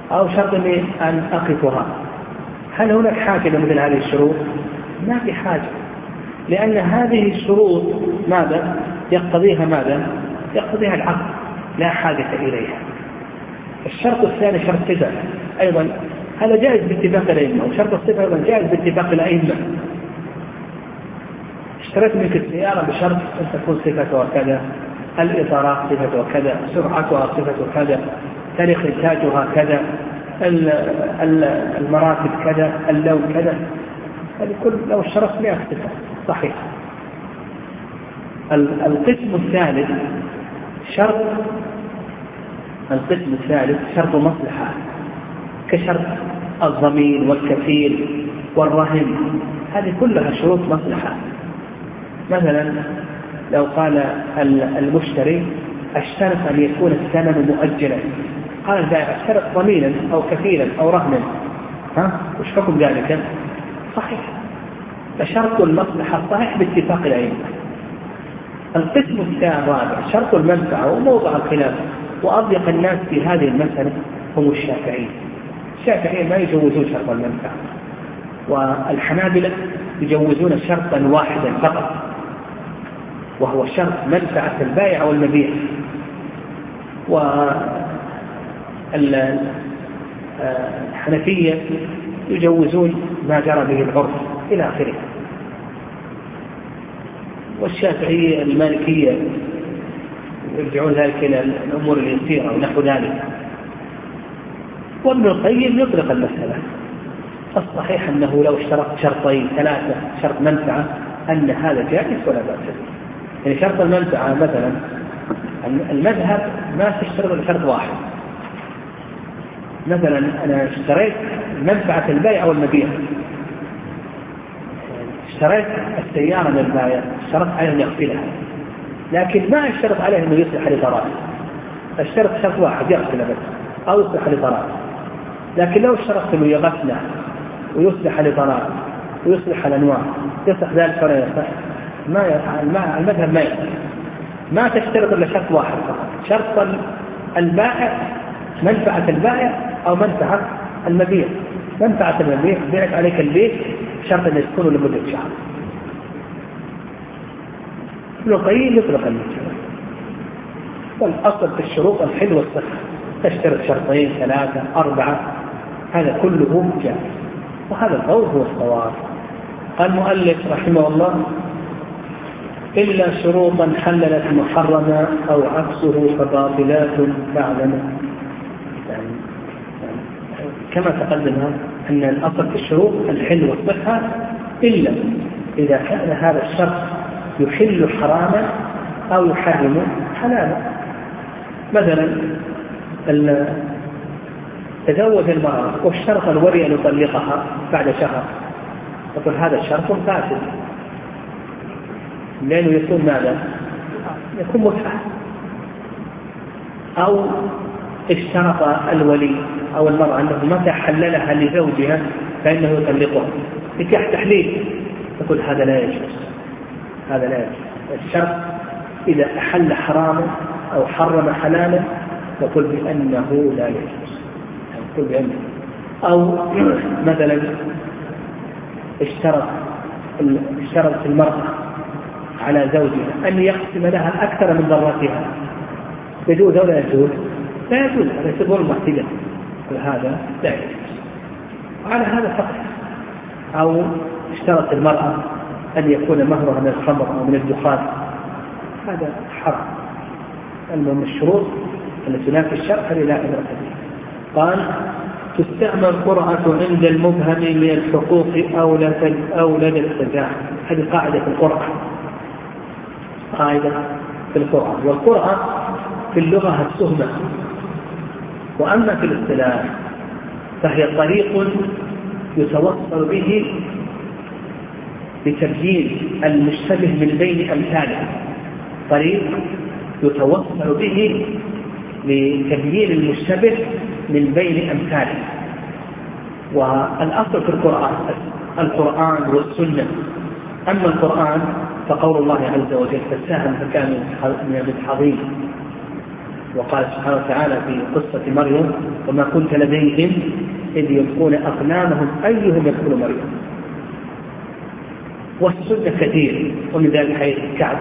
أو شرط أن أقفها. هل هناك حاجة لمثل هذه الشروط؟ ما في حاجة، لأن هذه الشروط ماذا يقتضيها؟ ماذا يقتضيها العقل، لا حاجة إليها. الشرط الثاني شرط صفة أيضا، هذا جائز باتفاق الأئمة، وشرط الصفة أيضا جائز باتفاق الأئمة. اشتريت منك السيارة بشرط أن تكون صفتها كذا، الإطارات صفتها كذا، سرعتها صفتها كذا، تاريخ إنتاجها كذا، المراتب كذا، اللون كذا. هذه كل لو اشترطت لها صفة صحيح. القسم الثالث شرط القسم الثالث شرط مصلحة، كشرط الضمين والكفيل والرهن، هذه كلها شروط مصلحة. مثلا لو قال المشتري اشترط أن يكون الثمن مؤجلا، قال البائع اشترط ضمينا أو كفيلا أو رهنا، ها وش حكم ذلك؟ صحيح، فشرط المصلحة صحيح باتفاق الأئمة. القسم الرابع شرط المنفعة، وموضع الخلاف، وأضيق الناس في هذه المسألة هم الشافعية. الشافعية ما يجوزون شرط المنفعة، والحنابلة يجوزون شرطا واحدا فقط، وهو شرط منفعة البائع والمبيع. والحنفية يجوزون ما جرى به العرف إلى آخره. والشافعية المالكية يرجعون ذلك إلى الأمور اليسيرة ونحو ذلك. وابن القيم يطلق المسألة. الصحيح أنه لو اشترط شرطين ثلاثة، شرط منفعة، أن هذا جائز ولا بأس. يعني شرط المنفعة مثلا المذهب ما تشترط شرط واحد. مثلا أنا اشتريت منفعة البيع والمبيع، اشتريت السيارة من البائع، اشترط عليه أن يغسلها، لكن ما اشترط عليه أنه يصلح لطرائق، اشترط شرط واحد يغسل بس أو يصلح لطرائق. لكن لو اشترطت أنه يغسلها ويصلح لطرائق ويصلح الأنواع، يصلح ذلك ولا يصلح؟ ما يفعل. المذهب ما يفعل، ما تشترط إلا شرط واحد فقط، شرط البائع، منفعة البائع أو منفعة المبيع. منفعة المبيع بيعت عليك البيت شرط أن يكون لمدة شهر. ابن القيم يطلق المسألة. والأصل في الشروط الحل والصحة، تشترط شرطين ثلاثة أربعة، هذا كله جائز، وهذا القول هو الصواب. قال المؤلف رحمه الله: إلا شروطا حللت محرما أو عكسه فباطلات بعدما. يعني كما تقدم أن الأصل في الشروط الحل والصحة، إلا إذا كان هذا الشرط يحل حراما أو يحرم حلالا. مثلا تزوج المرأة واشترط الولي أن يطلقها بعد شهر، يقول هذا الشرط فاسد، لأنه يكون ماذا؟ يكون متعة. أو اشترط الولي أو المرأة أنه متى حللها لزوجها فإنه يطلقها نكاح تحليل، يقول هذا لا يجوز، هذا لا يجوز. الشرط إذا أحل حراما أو حرم حلالا يقول بأنه لا يجوز، يقول بأنه. أو مثلا اشترط اشترط المرأة على زوجها أن يقسم لها أكثر من ذراتها، يجوز أو لا يجوز؟ لا يجوز، هذا يعتبر معتدى، وهذا لا يجوز. وعلى هذا فقط. أو اشترط المرأة أن يكون مهرها من الخمر أو من الدخان، هذا حرام. المهم الشروط التي لا في الشرع هذه لا عبرة بها. قال: تستعمل القرعة عند المبهم من الحقوق أو لدى التزاحم. هذه قاعدة في القرعة، قاعدة في القرعة. والقرعة في اللغة السهمة، وأما في الاصطلاح فهي طريق يتوصل به لتبيين المشتبه من بين أمثاله، طريق يتوصل به لتبيين المشتبه من بين أمثاله. والأصل في القرآن القرآن والسنة. أما القرآن فقول الله عز وجل: فساهم فكان من الحضيض. وقال سبحانه وتعالى في قصة مريم وما كنت لديهم إذ يلقون أقلامهم أيهم يدخل مريم. والسنة كثير، ومن ذلك حيث كعب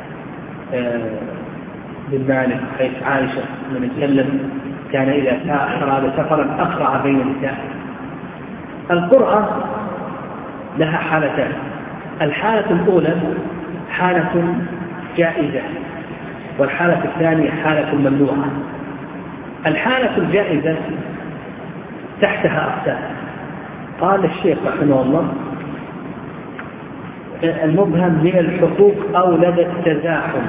بن مالك، حيث عائشة بن سلم كان إذا أراد سفرا أقرع بين النساء. القرعة لها حالتان. الحالة الأولى حالة جائزة، والحالة الثانية حالة ممنوعة. الحالة الجائزة تحتها أقسام. قال الشيخ رحمه الله: المبهم من الحقوق أو لدى التزاحم،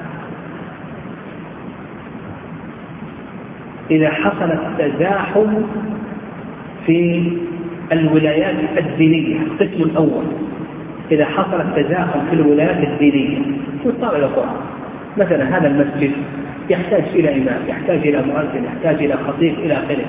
إذا حصل التزاحم في الولايات الدينية. القسم الأول: إذا حصل التزاحم في الولايات الدينية يطلع إلى القرآن. مثلا هذا المسجد يحتاج إلى إمام، يحتاج إلى مؤذن، يحتاج إلى خطيب، إلى آخره.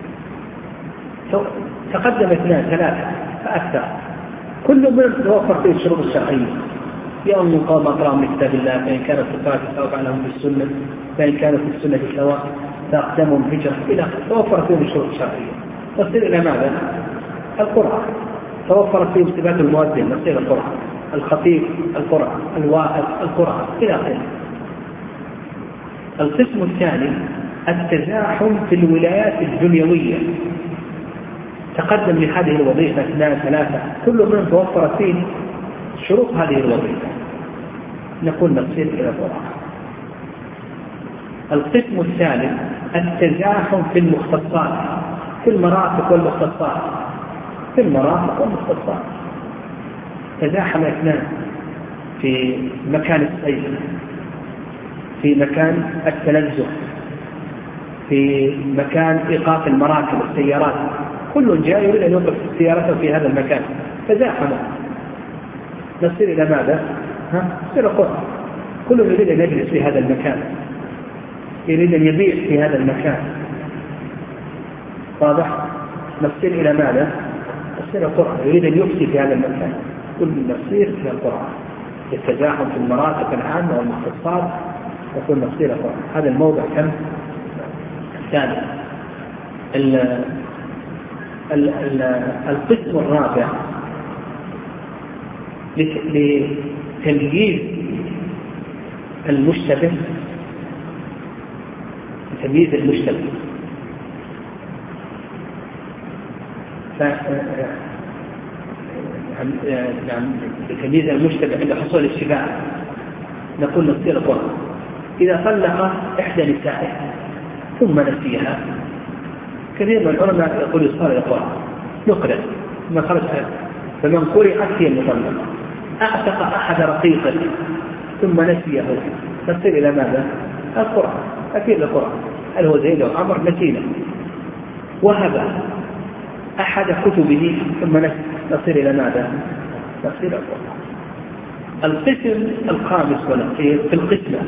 تقدم اثنان ثلاثة فأكثر، كل من توفر فيه الشروط الشرعية. يوم قام أقرأهم من كتاب الله، فإن كانت في الصلاة سواء عليهم بالسنة، فإن كانت في السنة سواء فأقدمهم هجرة، إلى توفر فيهم الشروط الشرعية. تصير إلى ماذا؟ القرآن. توفرت فيه صفات المؤذن، نصير القرآن. الخطيب القرآن، الواعظ القرآن، إلى آخره. القسم الثاني التزاحم في الولايات الدنيوية. تقدم لهذه الوظيفة اثنان ثلاثة، كل من توفرت فيه شروط هذه الوظيفة، نقول نصير إلى القرآن. القسم الثالث التزاحم في المختصات، في المرافق والمختصات، في المرافق والمختصات. تزاحم اثنان في مكان الصيد، في مكان التنزه، في مكان إيقاف المراكب والسيارات، كل جاء يريد أن يوقف سيارته في هذا المكان، تزاحم. نصير إلى ماذا؟ ها؟ نصير القرآن. كل يريد أن يجلس في هذا المكان، يريد أن يبيع في هذا المكان. واضح؟ نصير إلى ماذا؟ نصير القرآن. يريد أن يفتي في هذا المكان، كل نصير إلى القرآن. التزاحم في المرافق العامة والمختصات يكون نصير القرآن. هذا الموضع كم؟ الثاني. القسم الرابع لتمييز المشتبه، تمييز المشتبه. يعني تمييز المشتبه عند حصول الشباب نقول نصير القرآن. إذا طلق إحدى نسائه ثم نسيها، كثير من العلماء يقول يصار القرآن نقرأ ما خرج هذا، فمن قرئت هي المطلقة. أعتق أحد رقيقه ثم نسيه، تصير إلى ماذا؟ القرآن. أكيد القرآن. هل هو زيد أو عمر؟ نسينا. وهب أحد كتبه ثم نسي، تصير إلى ماذا؟ تصير القرآن. القسم الخامس والأخير في القسمة.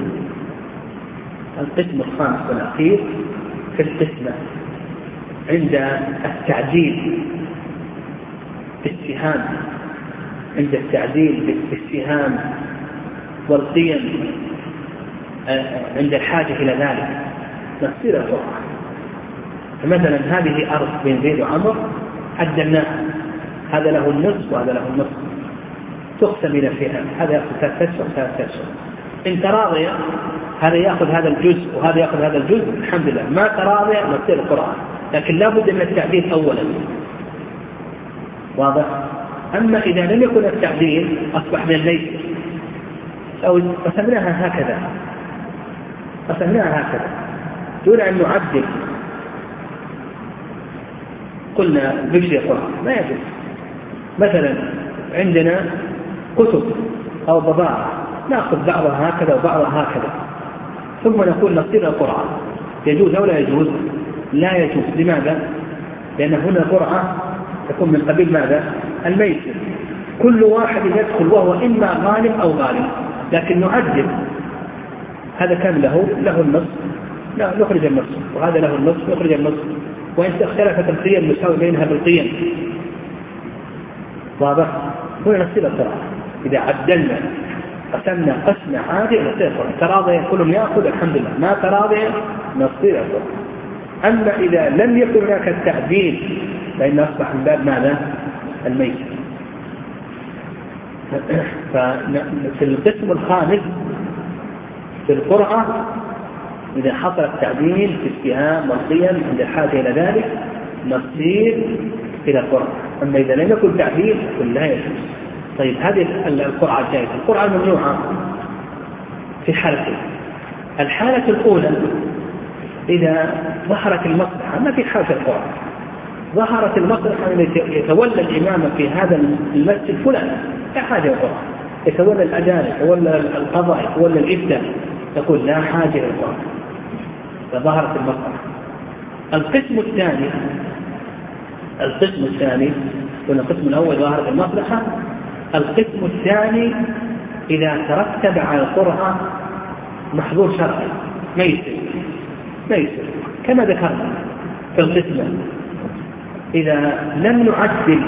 القسم الخامس والأخير في القسمة عند التعديل بالسهام، عند التعديل بالسهام والقيم عند الحاجة إلى ذلك، نصير القرآن. فمثلا هذه أرض بين زيد وعمر عدلناها، هذا له النصف وهذا له النصف، تقسم إلى فئات، هذا يأخذ ثلاثة أشهر ثلاثة أشهر. إن تراضي هذا يأخذ هذا الجزء وهذا يأخذ هذا الجزء، الحمد لله. ما تراضي نصير القرآن، لكن لا بد من التعديل أولا. واضح؟ أما إذا لم يكن التعديل أصبح من الليل، أو قسمناها هكذا، قسمناها هكذا دون أن نعدل، قلنا بشري القرآن ما يجوز. مثلا عندنا كتب أو بضاعة، نأخذ بعضها هكذا وبعضها هكذا، ثم نقول نصير القرآن. يجوز أو لا يجوز؟ لا يجوز. لماذا؟ لأن هنا قرعة تكون من قبيل ماذا؟ الميسر. كل واحد يدخل وهو إما غالب أو غالب، لكن نعدل. هذا كان له له النصف، لا نخرج النصف، وهذا له النصف نخرج النصف، وإن اختلفت القيم نساوي بينها بالقيم. واضح؟ هنا نصير القرآن. إذا عدلنا قسمنا قسمة عادية نصير القرآن، تراضي كلهم يأخذ الحمد لله، ما تراضي نصير القرآن. أما إذا لم يكن هناك التعديل فإن أصبح من باب ماذا؟ الميت. ففي القسم الخامس في القرعة إذا حصل التعديل في السهام والقيم عند الحاجة إلى ذلك نصير إلى القرعة. أما إذا لم يكن تعديل فلا يجوز. طيب هذه القرعة الجائزة. القرعة الممنوعة في حالتين. الحالة الأولى إذا ظهرت المصلحة، ما في حاجة القرعة، ظهرت المصلحة أن يتولى الإمام في هذا المسجد فلان، لا حاجة القرعة، يتولى الأذان، يتولى القضاء، يتولى الإفتاء، تقول لا حاجة القرعة، فظهرت المصلحة. القسم الثاني القسم الثاني قلنا القسم الأول ظهرت المصلحة. القسم الثاني إذا ترتب على القرعة محظور شرعي ما يصير ما يصير كما ذكرنا في القسم. إذا لم نعدل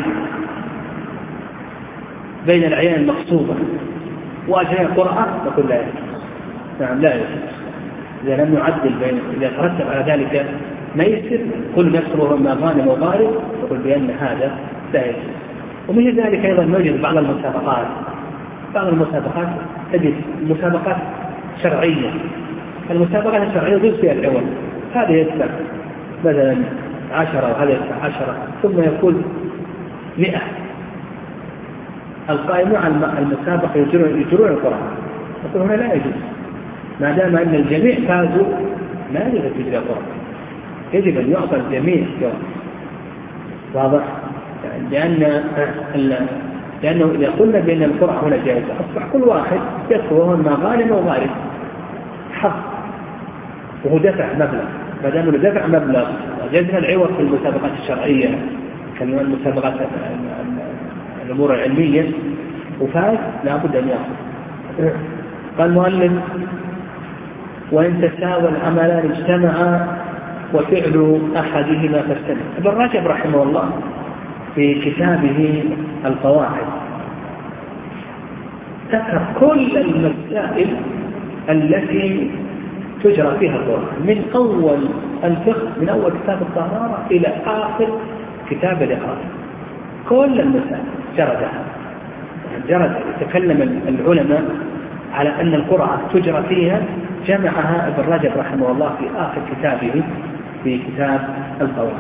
بين العيان المقصودة وأجناء القرعة نقول لا يجوز. نعم لا يجوز. إذا لم نعدل بين إذا ترتب على ذلك ما يصير كل يصره ما غانم وغارب نقول بأن هذا لا يجوز. ومن ذلك أيضا نوجد بعض المسابقات بعض المسابقات تجد مسابقات شرعية. المسابقات الشرعية يجوز فيها العوض، هذا يدفع مثلا عشرة وهذا يدفع عشرة ثم يكون مئة. القائمون على المسابقة يجرون القرعة، نقول هنا لا يجوز ما دام أن الجميع فازوا ما يجب أن تجري القرعة، يجب أن يعطى الجميع يوم. واضح؟ لأن لأنه إذا قلنا بأن القرعة هنا جائزة أصبح كل واحد يدخل ما غالب وغالب حظ وهو دفع مبلغ. ما دام انه دفع مبلغ وجدنا العوض في المسابقات الشرعية كالمسابقات الأمور العلمية وفاز لابد أن يأخذ. قال المؤلف وإن تساوى العملان اجتمعا وفعل أحدهما فاستمع. ابن رجب رحمه الله في كتابه القواعد ذكر كل المسائل التي تجرى فيها القرآن من أول الفقه من أول كتاب الطهارة إلى آخر كتاب الإقرار. كل المسائل جردها جرد تكلم العلماء على أن القرآن تجرى فيها، جمعها ابن رجب رحمه الله في آخر كتابه في كتاب القواعد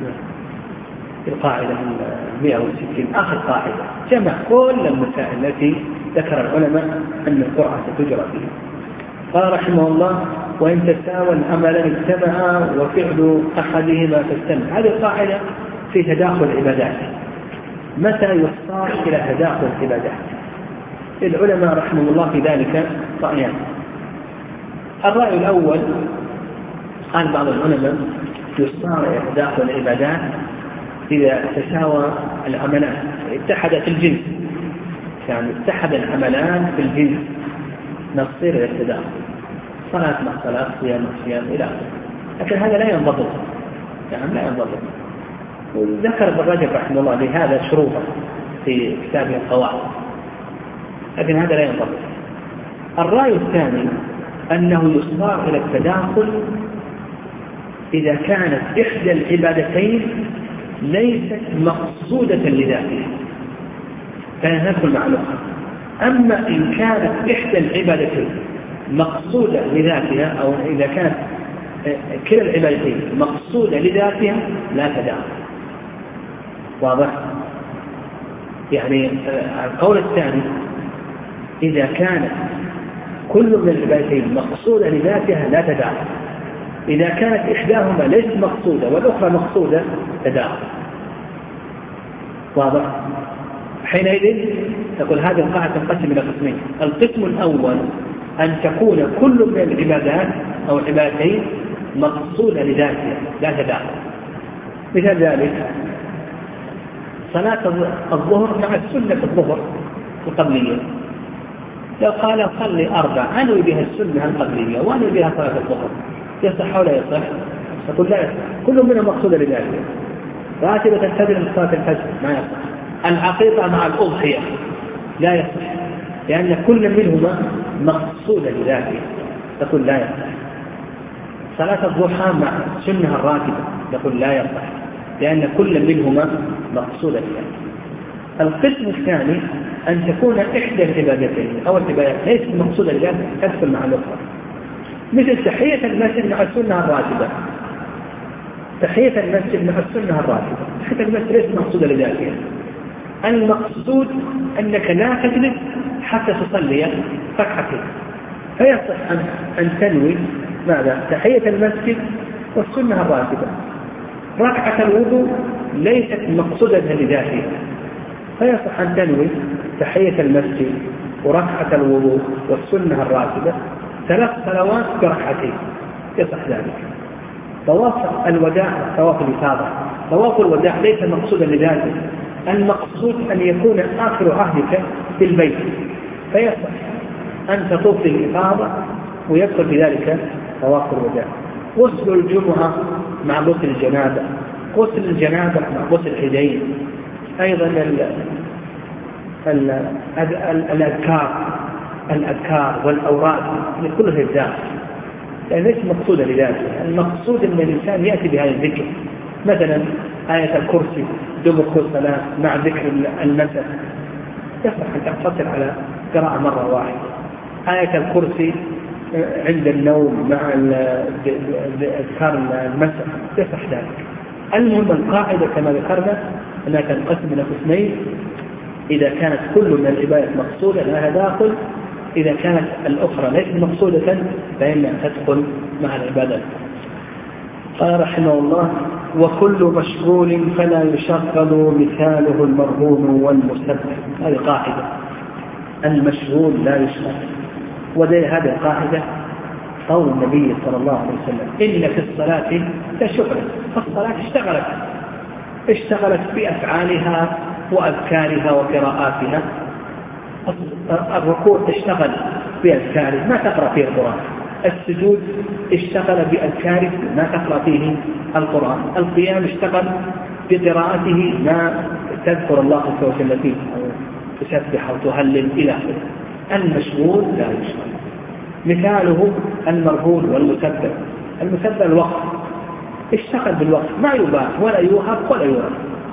القاعدة مئة وستين آخر قاعدة جمع كل المسائل التي ذكر العلماء أن القرآن تجرى فيها. قال رحمه الله وإن تساوى العملان اجتمعا وفعل أحدهما فاستمع. هذه القاعدة في تداخل العبادات. متى يصار إلى تداخل العبادات؟ العلماء رحمه الله في ذلك رأيان. الرأي الأول قال بعض العلماء يصار إلى تداخل العبادات إذا تساوى العملان اتحدت الجنس، يعني اتحد العملان في الجنس نصير إلى التداخل، صلاة مع صلاة، صيام مع صيام إلى آخره. لكن هذا لا ينضبط، يعني لا ينضبط. وذكر ابن رجب رحمه الله لهذا شروطا في كتابه القواعد، لكن هذا لا ينضبط. الرأي الثاني أنه يصار إلى التداخل إذا كانت إحدى العبادتين ليست مقصودة لذاتها، فندخل مع الأخرى. أما إن كانت إحدى العبادتين مقصودة لذاتها أو إذا كانت كلا العبادتين مقصودة لذاتها لا تداخل. واضح؟ يعني القول الثاني إذا كانت كل من العبادتين مقصودة لذاتها لا تداخل، إذا كانت إحداهما ليست مقصودة والأخرى مقصودة تداخل. واضح؟ حينئذ تقول هذه القاعدة تنقسم إلى قسمين. القسم الأول أن تكون كل من العبادات أو عبادتين مقصودة لذاتها لا تداخل. مثال ذلك صلاة الظهر مع السنة الظهر القبلية، لو قال صلي أربع أنوي بها السنة القبلية وأنوي بها صلاة الظهر يصح ولا يصح؟ تقول لا يصح، كل منها مقصودة لذاتها. راتبة تنتظر صلاة الفجر ما يصح. العقيقة مع الأضحية لا يصح، لأن كل منهما مقصودا لذاته، تقول لا يصح. صلاة الضحى مع سنة الراتبة، تقول لا يصح، لأن كل منهما مقصودا لذاته. القسم الثاني أن تكون إحدى العبادتين أو العبادات ليست مقصودة لذاته تدخل مع الأخرى، مثل تحية المسجد مع السنة الراتبة. تحية المسجد مع السنة الراتبة، تحية المسجد ليست مقصودة لذاتها، المقصود أنك لا تجلس حتى تصلي ركعتين، فيصح أن تنوي ماذا؟ تحية المسجد والسنة الراتبة. ركعة الوضوء ليست مقصودة لذاتها، فيصح أن تنوي تحية المسجد وركعة الوضوء والسنة الراتبة ثلاث صلوات بركعتين، يصح ذلك. طواف الوداع، طواف الإفاضة، طواف الوداع ليس مقصودا لذاته، المقصود أن يكون آخر عهدك في البيت، فيصح أن تطوف الإفاضة ويدخل بذلك طواف الوداع. غسل الجمعة مع غسل الجنابة، غسل الجنابة مع غسل الحدين، أيضا ال ال ال الأذكار الأذكار والأوراق كلها الذات، لأن ليس مقصودة لذاته. المقصود أن الإنسان يأتي بهذا الذكر، مثلا آية الكرسي دبر كل صلاة مع ذكر المساء، يصح أن تقتصر على قراءة مرة واحدة. آية الكرسي عند النوم مع أذكار المساء، يصح ذلك. المهم القاعدة كما ذكرنا أنها تنقسم إلى قسمين، إذا كانت كل من العبادات مقصودة لها داخل، إذا كانت الأخرى ليست مقصودة فإنها تدخل مع العبادات. قال رحمه الله: وكل مشغول فلا يشغل مثاله المرهون والمسبح. هذه قاعدة، المشغول لا يشغل. وهذه القاعدة قول النبي صلى الله عليه وسلم: إن في الصلاة لشغلا. فالصلاة اشتغلت اشتغلت بأفعالها وأذكارها وقراءاتها. الركوع اشتغل بأذكاره ما تقرأ فيه القرآن، السجود اشتغل بأذكاره ما تقرأ فيه القرآن، القيام اشتغل بقراءته ما تذكر الله عز وجل فيه أو تسبح أو تهلل إلى آخره. المشغول لا يشغل. مثاله المرهون والمسبح. المسبح الوقت، اشتغل بالوقت ما يباع ولا يوهب ولا يورد.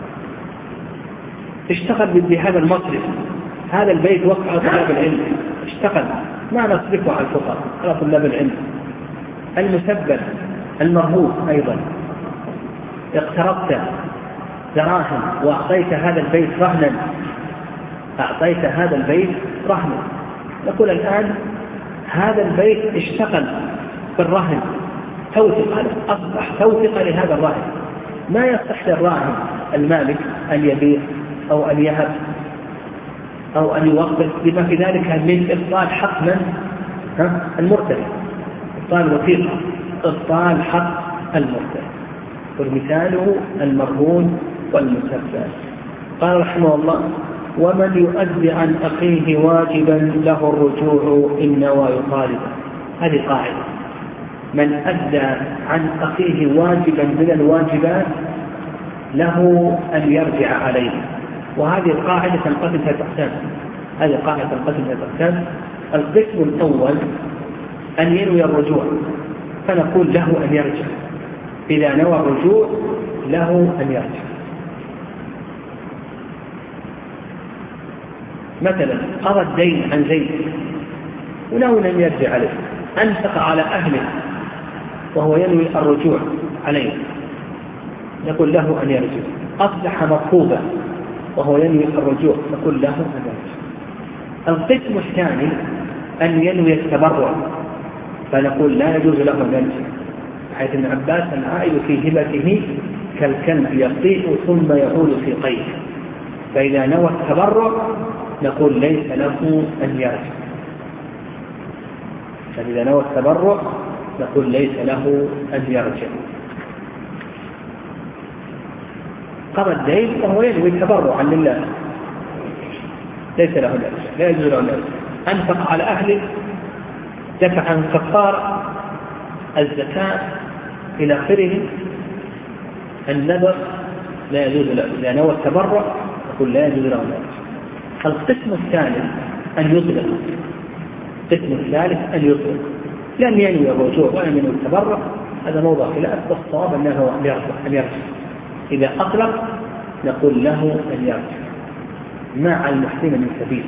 اشتغل بهذا المصرف، هذا البيت وقع على طلاب العلم، اشتغل ما نصرفه على الفقراء على طلاب العلم. المسبح المرهون أيضا، اقتربت دراهم وأعطيت هذا البيت رهنا، أعطيت هذا البيت رهنا، نقول الآن هذا البيت اشتغل بالرهن، توثق، أصبح توثق لهذا الراهن. ما يصح للراهن المالك أن يبيع أو أن يهب أو أن يوقف بما في ذلك من إبطال حق من المرتد، إبطال وثيقة، إبطال حق المرتد. ومثاله المرهون والمسبح. قال رحمه الله: ومن يؤدي عن أخيه واجبا له الرجوع إن نوى يطالبه. هذه قاعدة، من أدى عن أخيه واجبا من الواجبات له أن يرجع عليه. وهذه القاعدة تنقسم إلى أقسام. هذه القاعدة تنقسم إلى أقسام. القسم الأول أن ينوي الرجوع، فنقول له أن يرجع. إذا نوى الرجوع له أن يرجع. مثلا قضى الدين عن زيد وله أن يرجع عليه، أنفق على أهله وهو ينوي الرجوع عليه، نقول له أن يرجع. أصبح مطلوبا وهو ينوي الرجوع، نقول له أن يرجع. القسم الثاني أن ينوي التبرع، فنقول لا يجوز له أن يرجع، حيث ابن عباس: العائد في هبته كالكلب يقيء ثم يعود في قيء. فإذا نوى التبرع نقول ليس له أن يرجع. فإذا نوى التبرع نقول ليس له أن يرجع. قضى الدين وهو ينوي التبرع لله، ليس له أن يرجع، لا يجوز له أن يرجع. أنفق على أهله، دفع عن كفارة الزكاة إلى آخره، النذر لا يجوز له. إذا نوى التبرع نقول لا يجوز له أن يرجع. القسم الثالث أن يطلق. القسم الثالث أن يطلق، لم ينوي الرجوع ولم ينوي التبرع، هذا موضع خلاف، والصواب أنه أن يرجع. إذا أطلق نقول له أن يرجع مع المحسن من سبيل.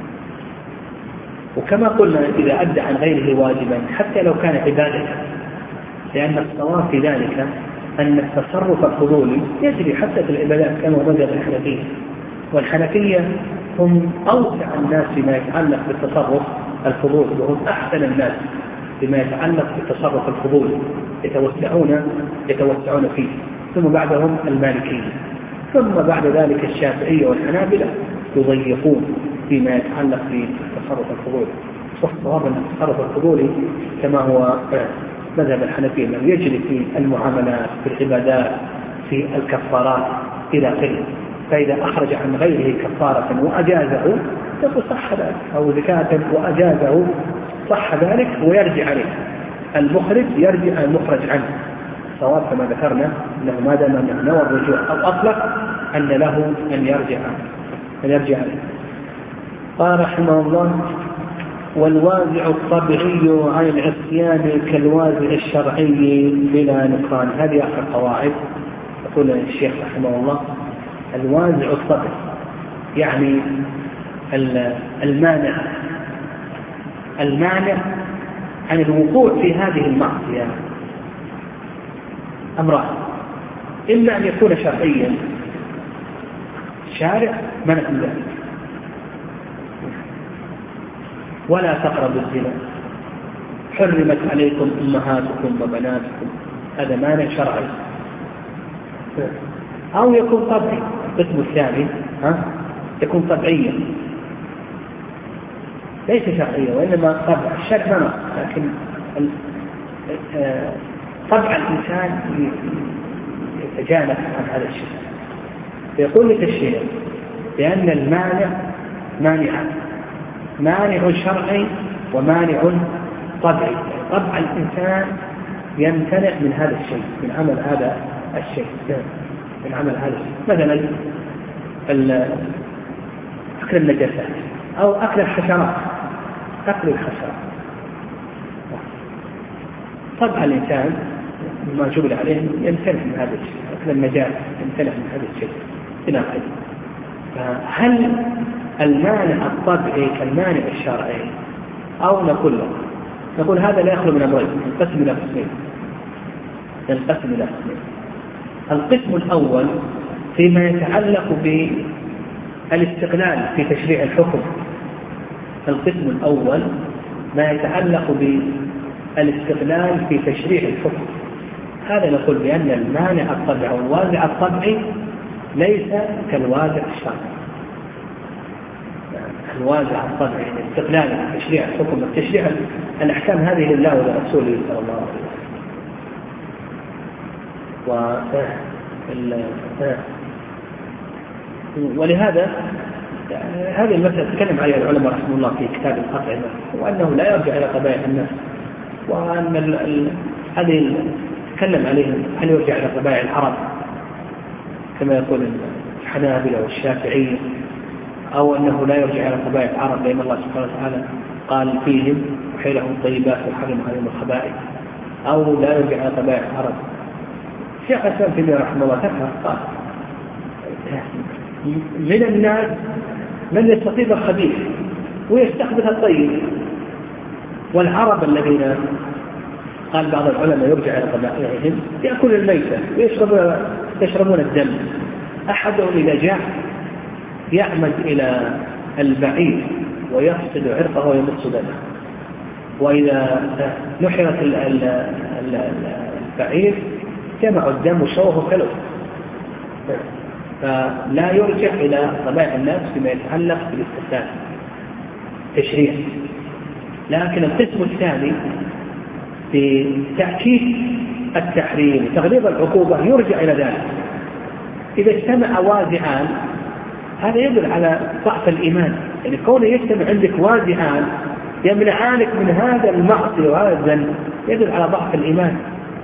وكما قلنا إذا أدى عن غيره واجبا حتى لو كان عبادة، لأن الصواب في ذلك أن التصرف الفضولي يجري حتى في العبادات كما مذهب الحنفية، والحنفية هم أوسع الناس فيما يتعلق بالتصرف الفضولي، وهم أحسن الناس بما يتعلق بالتصرف الفضولي، يتوسعون يتوسعون فيه. ثم بعدهم المالكية، ثم بعد ذلك الشافعية والحنابلة يضيقون فيما يتعلق بالتصرف الفضولي. والصواب أن التصرف الفضولي كما هو مذهب الحنفية أنه يجري في المعاملات، في العبادات، في الكفارات إلى آخره. فإذا أخرج عن غيره كفارة وأجازه يقول صح ذلك، أو زكاة وأجازه صح ذلك ويرجع عليه. المخرج يرجع المخرج عنه. صواب كما ذكرنا أنه ما دام أنه نوى الرجوع أو أطلق أن له أن يرجع أن يرجع عليه. قال رحمه الله: والوازع الطبيعي عن العصيان كالوازع الشرعي بلا نكران. هذه آخر قواعد. يقول الشيخ رحمه الله: الوازع الطبيعي يعني المانع المانع عن الوقوع في هذه المعصية أمران: إما أن يكون شرعيا، شارع منع ذلك، ولا تقربوا الزنا، حرمت عليكم أمهاتكم وبناتكم، هذا مانع شرعي. أو يكون طبعي، القسم الثاني ها يكون طبيعيا ليس شرعيا وإنما طبع. الشرع منع، لكن طبع الإنسان يتجانب عن هذا الشيء. فيقول لك الشيء بأن المانع مانع مانع شرعي ومانع طبعي. طبع الإنسان يمتنع من هذا الشيء، من عمل هذا الشيء، من عمل هذا الشيء. مثلا أكل النجاسات أو أكل الحشرات، أكل الحشرات طبع الإنسان ما جبل عليه يمتنع من هذا الشيء. أكل النجاسة يمتنع من هذا الشيء إلى آخره. فهل المانع الطبيعي كالمانع الشرعي؟ أو نقول له نقول هذا لا يخلو من أمرين، ينقسم إلى قسمين ينقسم إلى قسمين القسم الأول فيما يتعلق بالاستقلال في تشريع الحكم. القسم الأول ما يتعلق بالاستقلال في تشريع الحكم. هذا نقول بأن المانع الطبيعي والوازع الطبيعي ليس كالوازع الشرعي. الوازع الطبيعي الاستقلال في تشريع الحكم، تشريع الأحكام هذه لله ولرسوله صلى الله عليه وسلم. ولهذا هذه المسألة تكلم عليها العلماء رحمه الله في كتاب القطع، وأنه لا يرجع إلى قبائل الناس، وأن هذه تكلم عليها هل يرجع إلى قبائل العرب كما يقول الحنابلة والشافعية، أو أنه لا يرجع إلى قبائل العرب لأن الله سبحانه وتعالى قال فيهم وحيلهم الطيبات وحرم عليهم الخبائث، أو لا يرجع إلى قبائل العرب. شيخ الإسلام ابن تيمية رحمه الله تفهم قال من الناس من يستطيب الخبيث ويستخبث الطيب، والعرب الذين قال بعض العلماء يرجع إلى قبائلهم يأكل الميتة ويشربون يشربون الدم. أحدهم إذا جاء يعمد إلى البعير ويفسد عرقه ويمص دمه، وإذا نحرت البعير جمعوا الدم وشوه كله. فلا يرجع إلى قبائل الناس فيما يتعلق بالاستثناء تشريع. لكن القسم الثاني في تأكيد التحريم تغليظ العقوبة يرجع إلى ذلك. إذا اجتمع وازعان هذا يدل على ضعف الإيمان، يعني كونه يجتمع عندك وازعان يمنعانك من هذا المعصية وهذا الذنب يدل على ضعف الإيمان،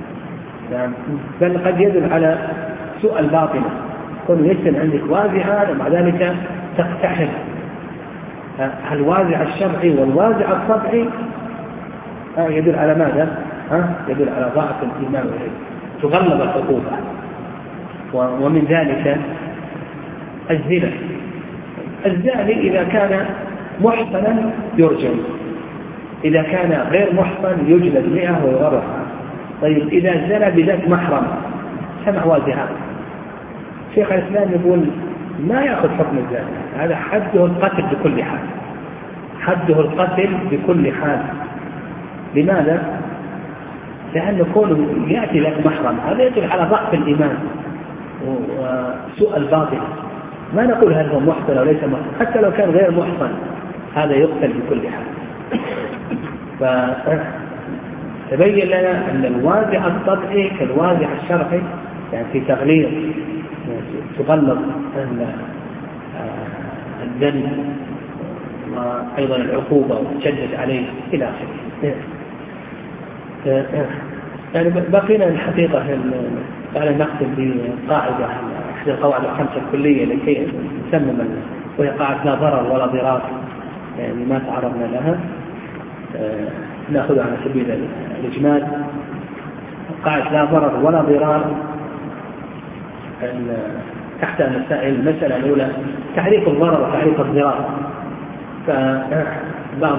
بل قد يدل على سوء الباطنة. كونه يجتمع عندك وازعان ومع ذلك تقتحم الوازع الشرعي والوازع الطبعي يدل على ماذا؟ يدل على ضعف الإيمان تغلب العقوبة. ومن ذلك الزنا. الزاني إذا كان محصنا يرجم، إذا كان غير محصن يجلد مئة ويغرق. طيب إذا زنى بذات محرم سمع وازعا، شيخ الإسلام يقول ما يأخذ حكم الزاني، هذا حده القتل بكل حال، حده القتل بكل حال. لماذا؟ لأنه كونه يأتي ذات محرم هذا يدل على ضعف الإيمان وسوء الباطل. ما نقول هل هو محصن أو ليس محصن، حتى لو كان غير محصن هذا يقتل بكل حال. فتبين لنا أن الوازع الطبعي كالوازع الشرعي، يعني في تغليظ تغلظ الذنب وأيضا العقوبة وتشدد عليه إلى آخره. يعني بقينا الحقيقة على نختم بقاعدة أحد القواعد الخمسة الكلية لكي نسمم، وهي قاعدة لا ضرر ولا ضرار، يعني ما تعرضنا لها نأخذها على سبيل الإجمال. قاعدة لا ضرر ولا ضرار تحت مسائل. المسألة الأولى تعريف الضرر وتعريف الضرار. فبعض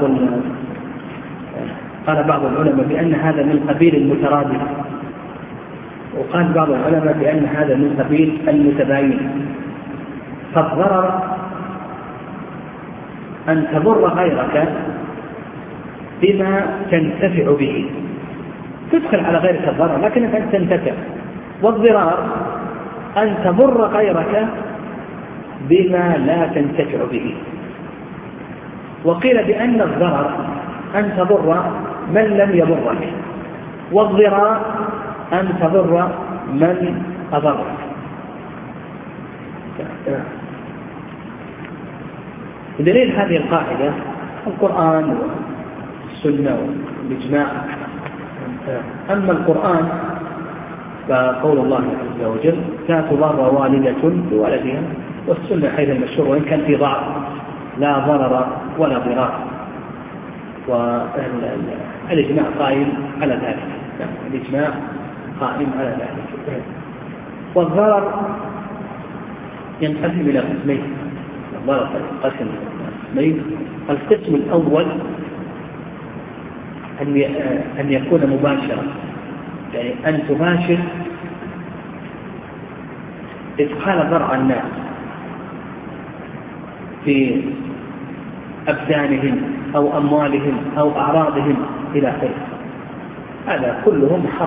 قال بعض العلماء بأن هذا من قبيل المترادف، وقال بعض العلماء بأن هذا من قبيل المتباين. فالضرر أن تضر غيرك بما تنتفع به، تدخل على غيرك الضرر لكنك أنت تنتفع. والضرار أن تضر غيرك بما لا تنتفع به. وقيل بأن الضرر أن تضر من لم يضرك، والضرار أن تضر من أضرك. دليل هذه القاعدة القرآن والسنة والإجماع. أما القرآن فقول الله عز وجل لا تضر والدة بولدها، والسنة حيث المشهور وإن كان في ضعف لا ضرر ولا ضرار. والإجماع قائم على ذلك، الإجماع قائم على ذلك. والضرر ينقسم إلى قسمين، الضرر ينقسم إلى قسمين. القسم الأول أن يكون مباشرا، يعني أن تباشر إدخال ضرر على الناس في أبدانهم أو أموالهم أو أعراضهم إلى آخره، هذا كله محرم.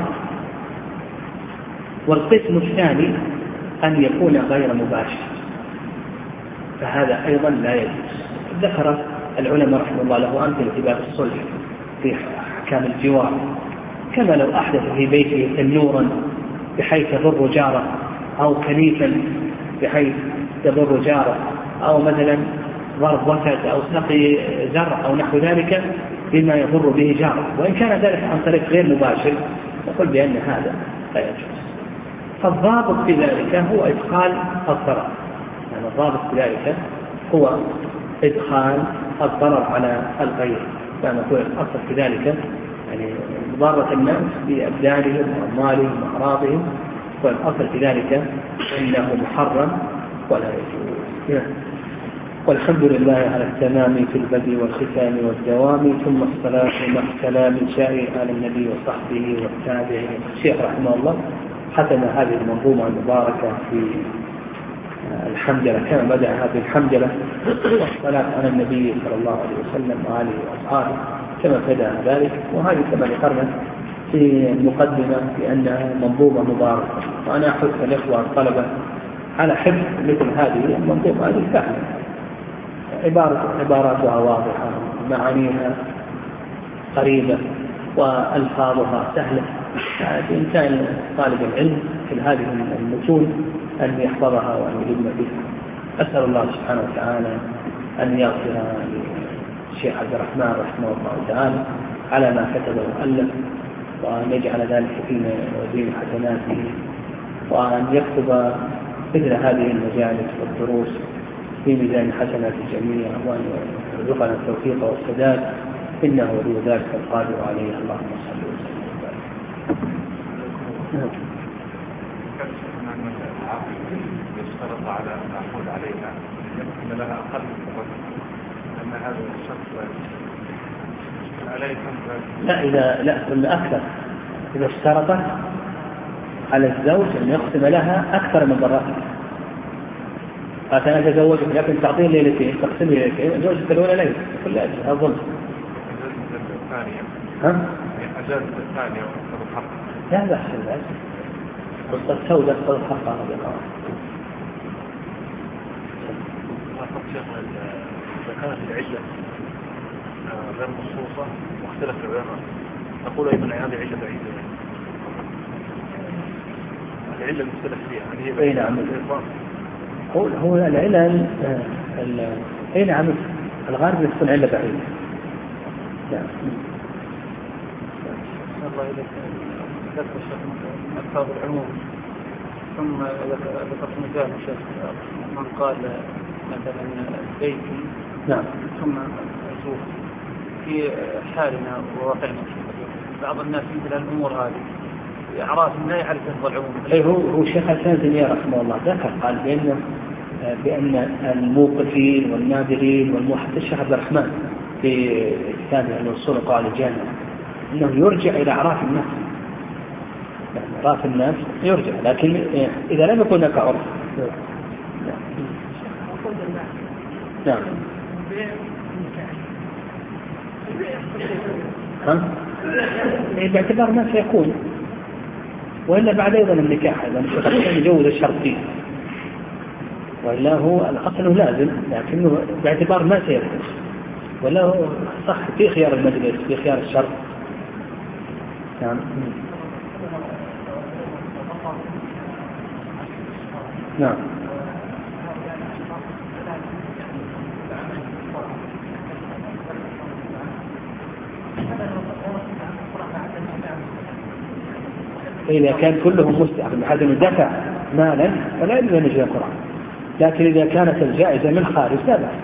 والقسم الثاني أن يكون غير مباشر، فهذا أيضا لا يجوز. ذكر العلماء رحمه الله له أمثلة في باب الصلح في أحكام الجوار، كما لو أحدث في بيته تنورا بحيث يضر جاره، أو كنيفا بحيث يضر جاره، أو مثلا ضرب وسد أو سقي زرع أو نحو ذلك بما يضر به جاره، وإن كان ذلك عن طريق غير مباشر نقول بأن هذا لا يجوز. فالضابط في ذلك هو إدخال الضرر، يعني الضابط في ذلك هو إدخال الضرر على الغير. فنقول الأصل في ذلك يعني ضارة الناس بأبدانهم وأموالهم وأعراضهم، والأصل في ذلك أنه محرم ولا يجوز. والحمد لله على التمام في البدء والختام والدوام، ثم الصلاة مع السلام شائع على النبي وصحبه والتابعين. الشيخ رحمه الله ختم هذه المنظومة المباركة في الحمدلة، كما بدأ هذه الحمدلة والصلاة على النبي صلى الله عليه وسلم وآله وأصحابه كما بدأ ذلك. وهذه كما ذكرنا في المقدمة بأنها منظومة مباركة، وأنا أحث الإخوة الطلبة على حفظ مثل هذه المنظومة. هذه سهلة، عبارة عباراتها واضحة، معانيها قريبة، وألفاظها سهلة. بإمكان طالب العلم في هذه المتون أن يحفظها وأن يلم بها. أسأل الله سبحانه وتعالى أن يغفر للشيخ عبد الرحمن رحمه الله تعالى على ما كتب وألف، وأن يجعل ذلك في موازين حسناته، وأن يكتب مثل هذه المجالس والدروس في ميزان حسنات الجميع وأن يرزقنا التوفيق والسداد إنه ولي ذلك القادر عليه. اللهم صل وسلم وبارك. يشترط على المعقود عليها أن لها أقل من الرجل أن هذا الشخص عليكم. لا إذا لا كل أكثر إذا اشترطت على الزوج أن يقسم لها أكثر من مرة. قالت أنا أتزوجك لكن تعطيه ليلتين تقسم ليلتين زوجك الأولى ليلة كل أجل أظن. الثانية ها؟ أجازة الثانية وأكثر الحق. لا لا لا قصة سوداء أكثر الحق هذا القرار. إذا كانت العلة غير مخصوصة واختلف العلماء نقول أيضا هذه علة بعيدة. العلة المختلف فيها هل هي نعم. هو هو العلل أي نعم الغالب تكون علة بعيدة. نعم. الله إليك ذكر الشيخ ألفاظ العموم ثم ذكرت مثال الشيخ من قال مثلا بيتي نعم ثم أشوف في حالنا وواقعنا بعض الناس مثل الأمور هذه أعراف لا يعرف لفظ العموم. أي هو هو الشيخ حسن تيمية رحمه الله ذكر قال بأن بأن الموقفين والنادرين والمحدث الشيخ عبد الرحمن في كتابه الوصول قال الجامع أنه يرجع إلى أعراف الناس. يعني أعراف الناس يرجع لكن إذا لم يكن هناك عرف. نعم. ها؟ باعتبار ما سيكون وإلا بعد أيضا النكاح إذا مش يجوز الشرط فيه وإلا هو الأصل لازم لكنه باعتبار ما سيكون ولا هو صح في خيار المجلس في خيار الشرط. نعم. نعم. إذا كان كلهم مستحق بحد من دفع مالا فلا يجوز أن يجري القرآن لكن إذا كانت الجائزة من خارج لا بأس.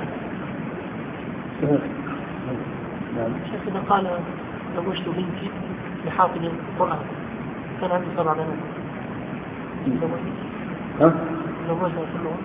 نعم. شيخ إذا قال زوجت بنتي لحافظ القرآن كان عندي سبع بنات ها؟ زوجها كلهم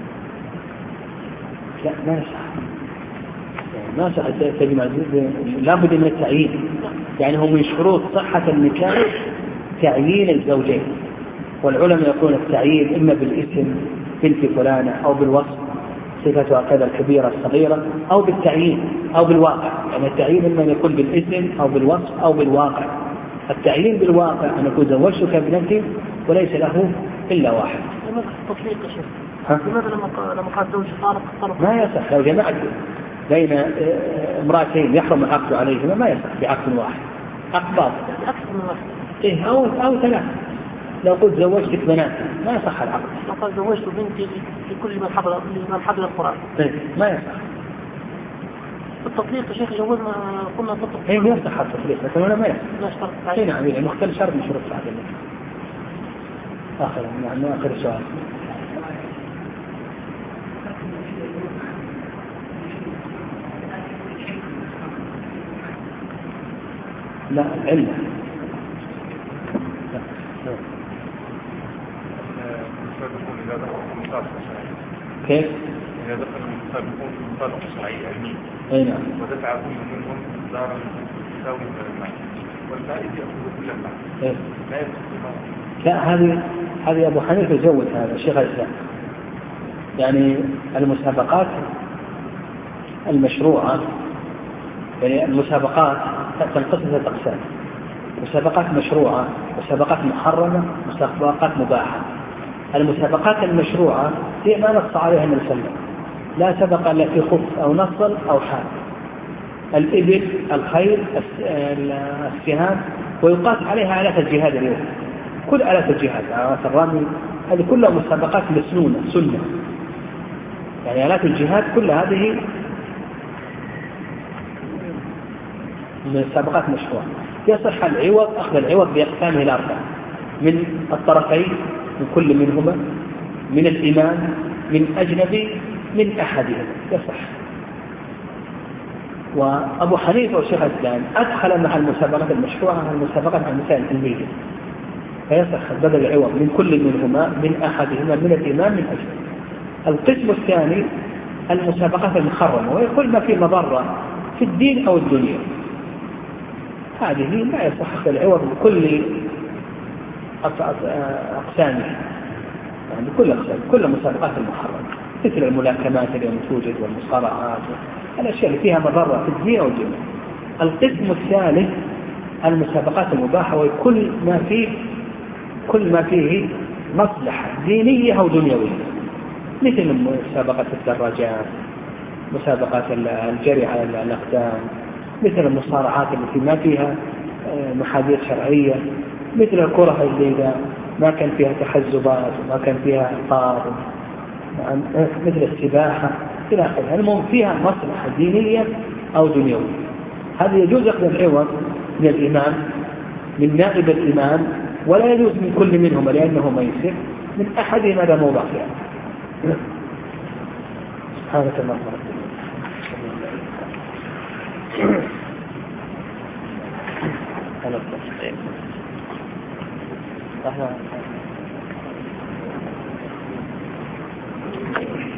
لا ما يصح ما صح تجمع لابد من التعيين يعني هم من شروط صحة النكاح تعيين الزوجين والعلماء يقولون التعيين إما بالاسم بنت فلانة أو بالوصف صفتها كذا الكبيرة الصغيرة أو بالتعيين أو بالواقع يعني التعيين إما يكون بالاسم أو بالوصف أو بالواقع. التعيين بالواقع أن يكون زوجتك ابنتي وليس له إلا واحد. لماذا التطبيق يا شيخ؟ لماذا لما لما قال زوج طارق طارق ما يصح لو جمعت بين امرأتين يحرم العقد عليهما ما يصح بعقد واحد أقباض أكثر من واحد إيه أو أو ثلاث. لو قلت زوجتك بنات ما يصح العقد. لو قال زوجت بنتي لكل من حضر من حضر القرآن إيه ما يصح. التطبيق يا شيخ جوزنا كنا نطبق. إيه ما يصح التطبيق لكن أنا ما يصح. لا شرط. إيه نعم يعني مختلف شرط من شروط العقد. آخر يعني آخر سؤال. لا العلة كيف؟ إذا دخل المسابقون في مسابقة شرعية علمية أي نعم ودفع كل منهم دارا تساوي المال والفائز يأخذ كل المال إيه؟ لا يأخذ. لا هذه هذه أبو حنيفة يزود هذا الشيخ الإسلام يعني المسابقات المشروعة يعني المسابقات تنقسم إلى أقسام مسابقات مشروعة مسابقات محرمة مسابقات مباحة. المسابقات المشروعة هي ما نص عليها النبي صلى الله عليه وسلم لا سبق إلا في خف أو نصل أو حال الإبل الخيل السهام ويقاس عليها آلات الجهاد اليوم كل آلات الجهاد آلات الرمي هذه كلها مسابقات مسنونة سنة يعني آلات الجهاد كل هذه مسابقات مشروعة. يصح العوض أخذ العوض بأقسامه الأربعة من الطرفين من كل منهما من الإمام من أجنبي من أحدهم يصح. وأبو حنيفة وشيخ الإسلام أدخل مع المسابقات المشروعة المسابقات عن المسائل العلمية، فيصح بدل العوض من كل منهما من أحدهما من الإمام من أجل. القسم الثاني المسابقات المحرمة، ويقول ما في مضرة في الدين أو الدنيا، هذه لا يصح العوض بكل أقسامه، يعني بكل أقسام كل مسابقات المحرمة مثل الملاكمات اليوم توجد والمصارعات الأشياء اللي فيها مضرة في الدين أو الدنيا. القسم الثالث المسابقات المباحة، وكل ما فيه كل ما فيه مصلحة دينية أو دنيوية، مثل مسابقة الدراجات، مسابقات الجري على الأقدام، مثل المصارعات التي ما فيها محاذير شرعية، مثل الكرة اللي إذا ما كان فيها تحزبات وما كان فيها إطار، مثل السباحة إلى آخره. المهم فيها مصلحة دينية أو دنيوية، هذا يجوز أخذ العوض من الإمام من نائب الإمام، ولا يجوز من كل منهم لأنه ميسر، من أحدهم هذا موضع فيه. سبحانك اللهم وبحمدك.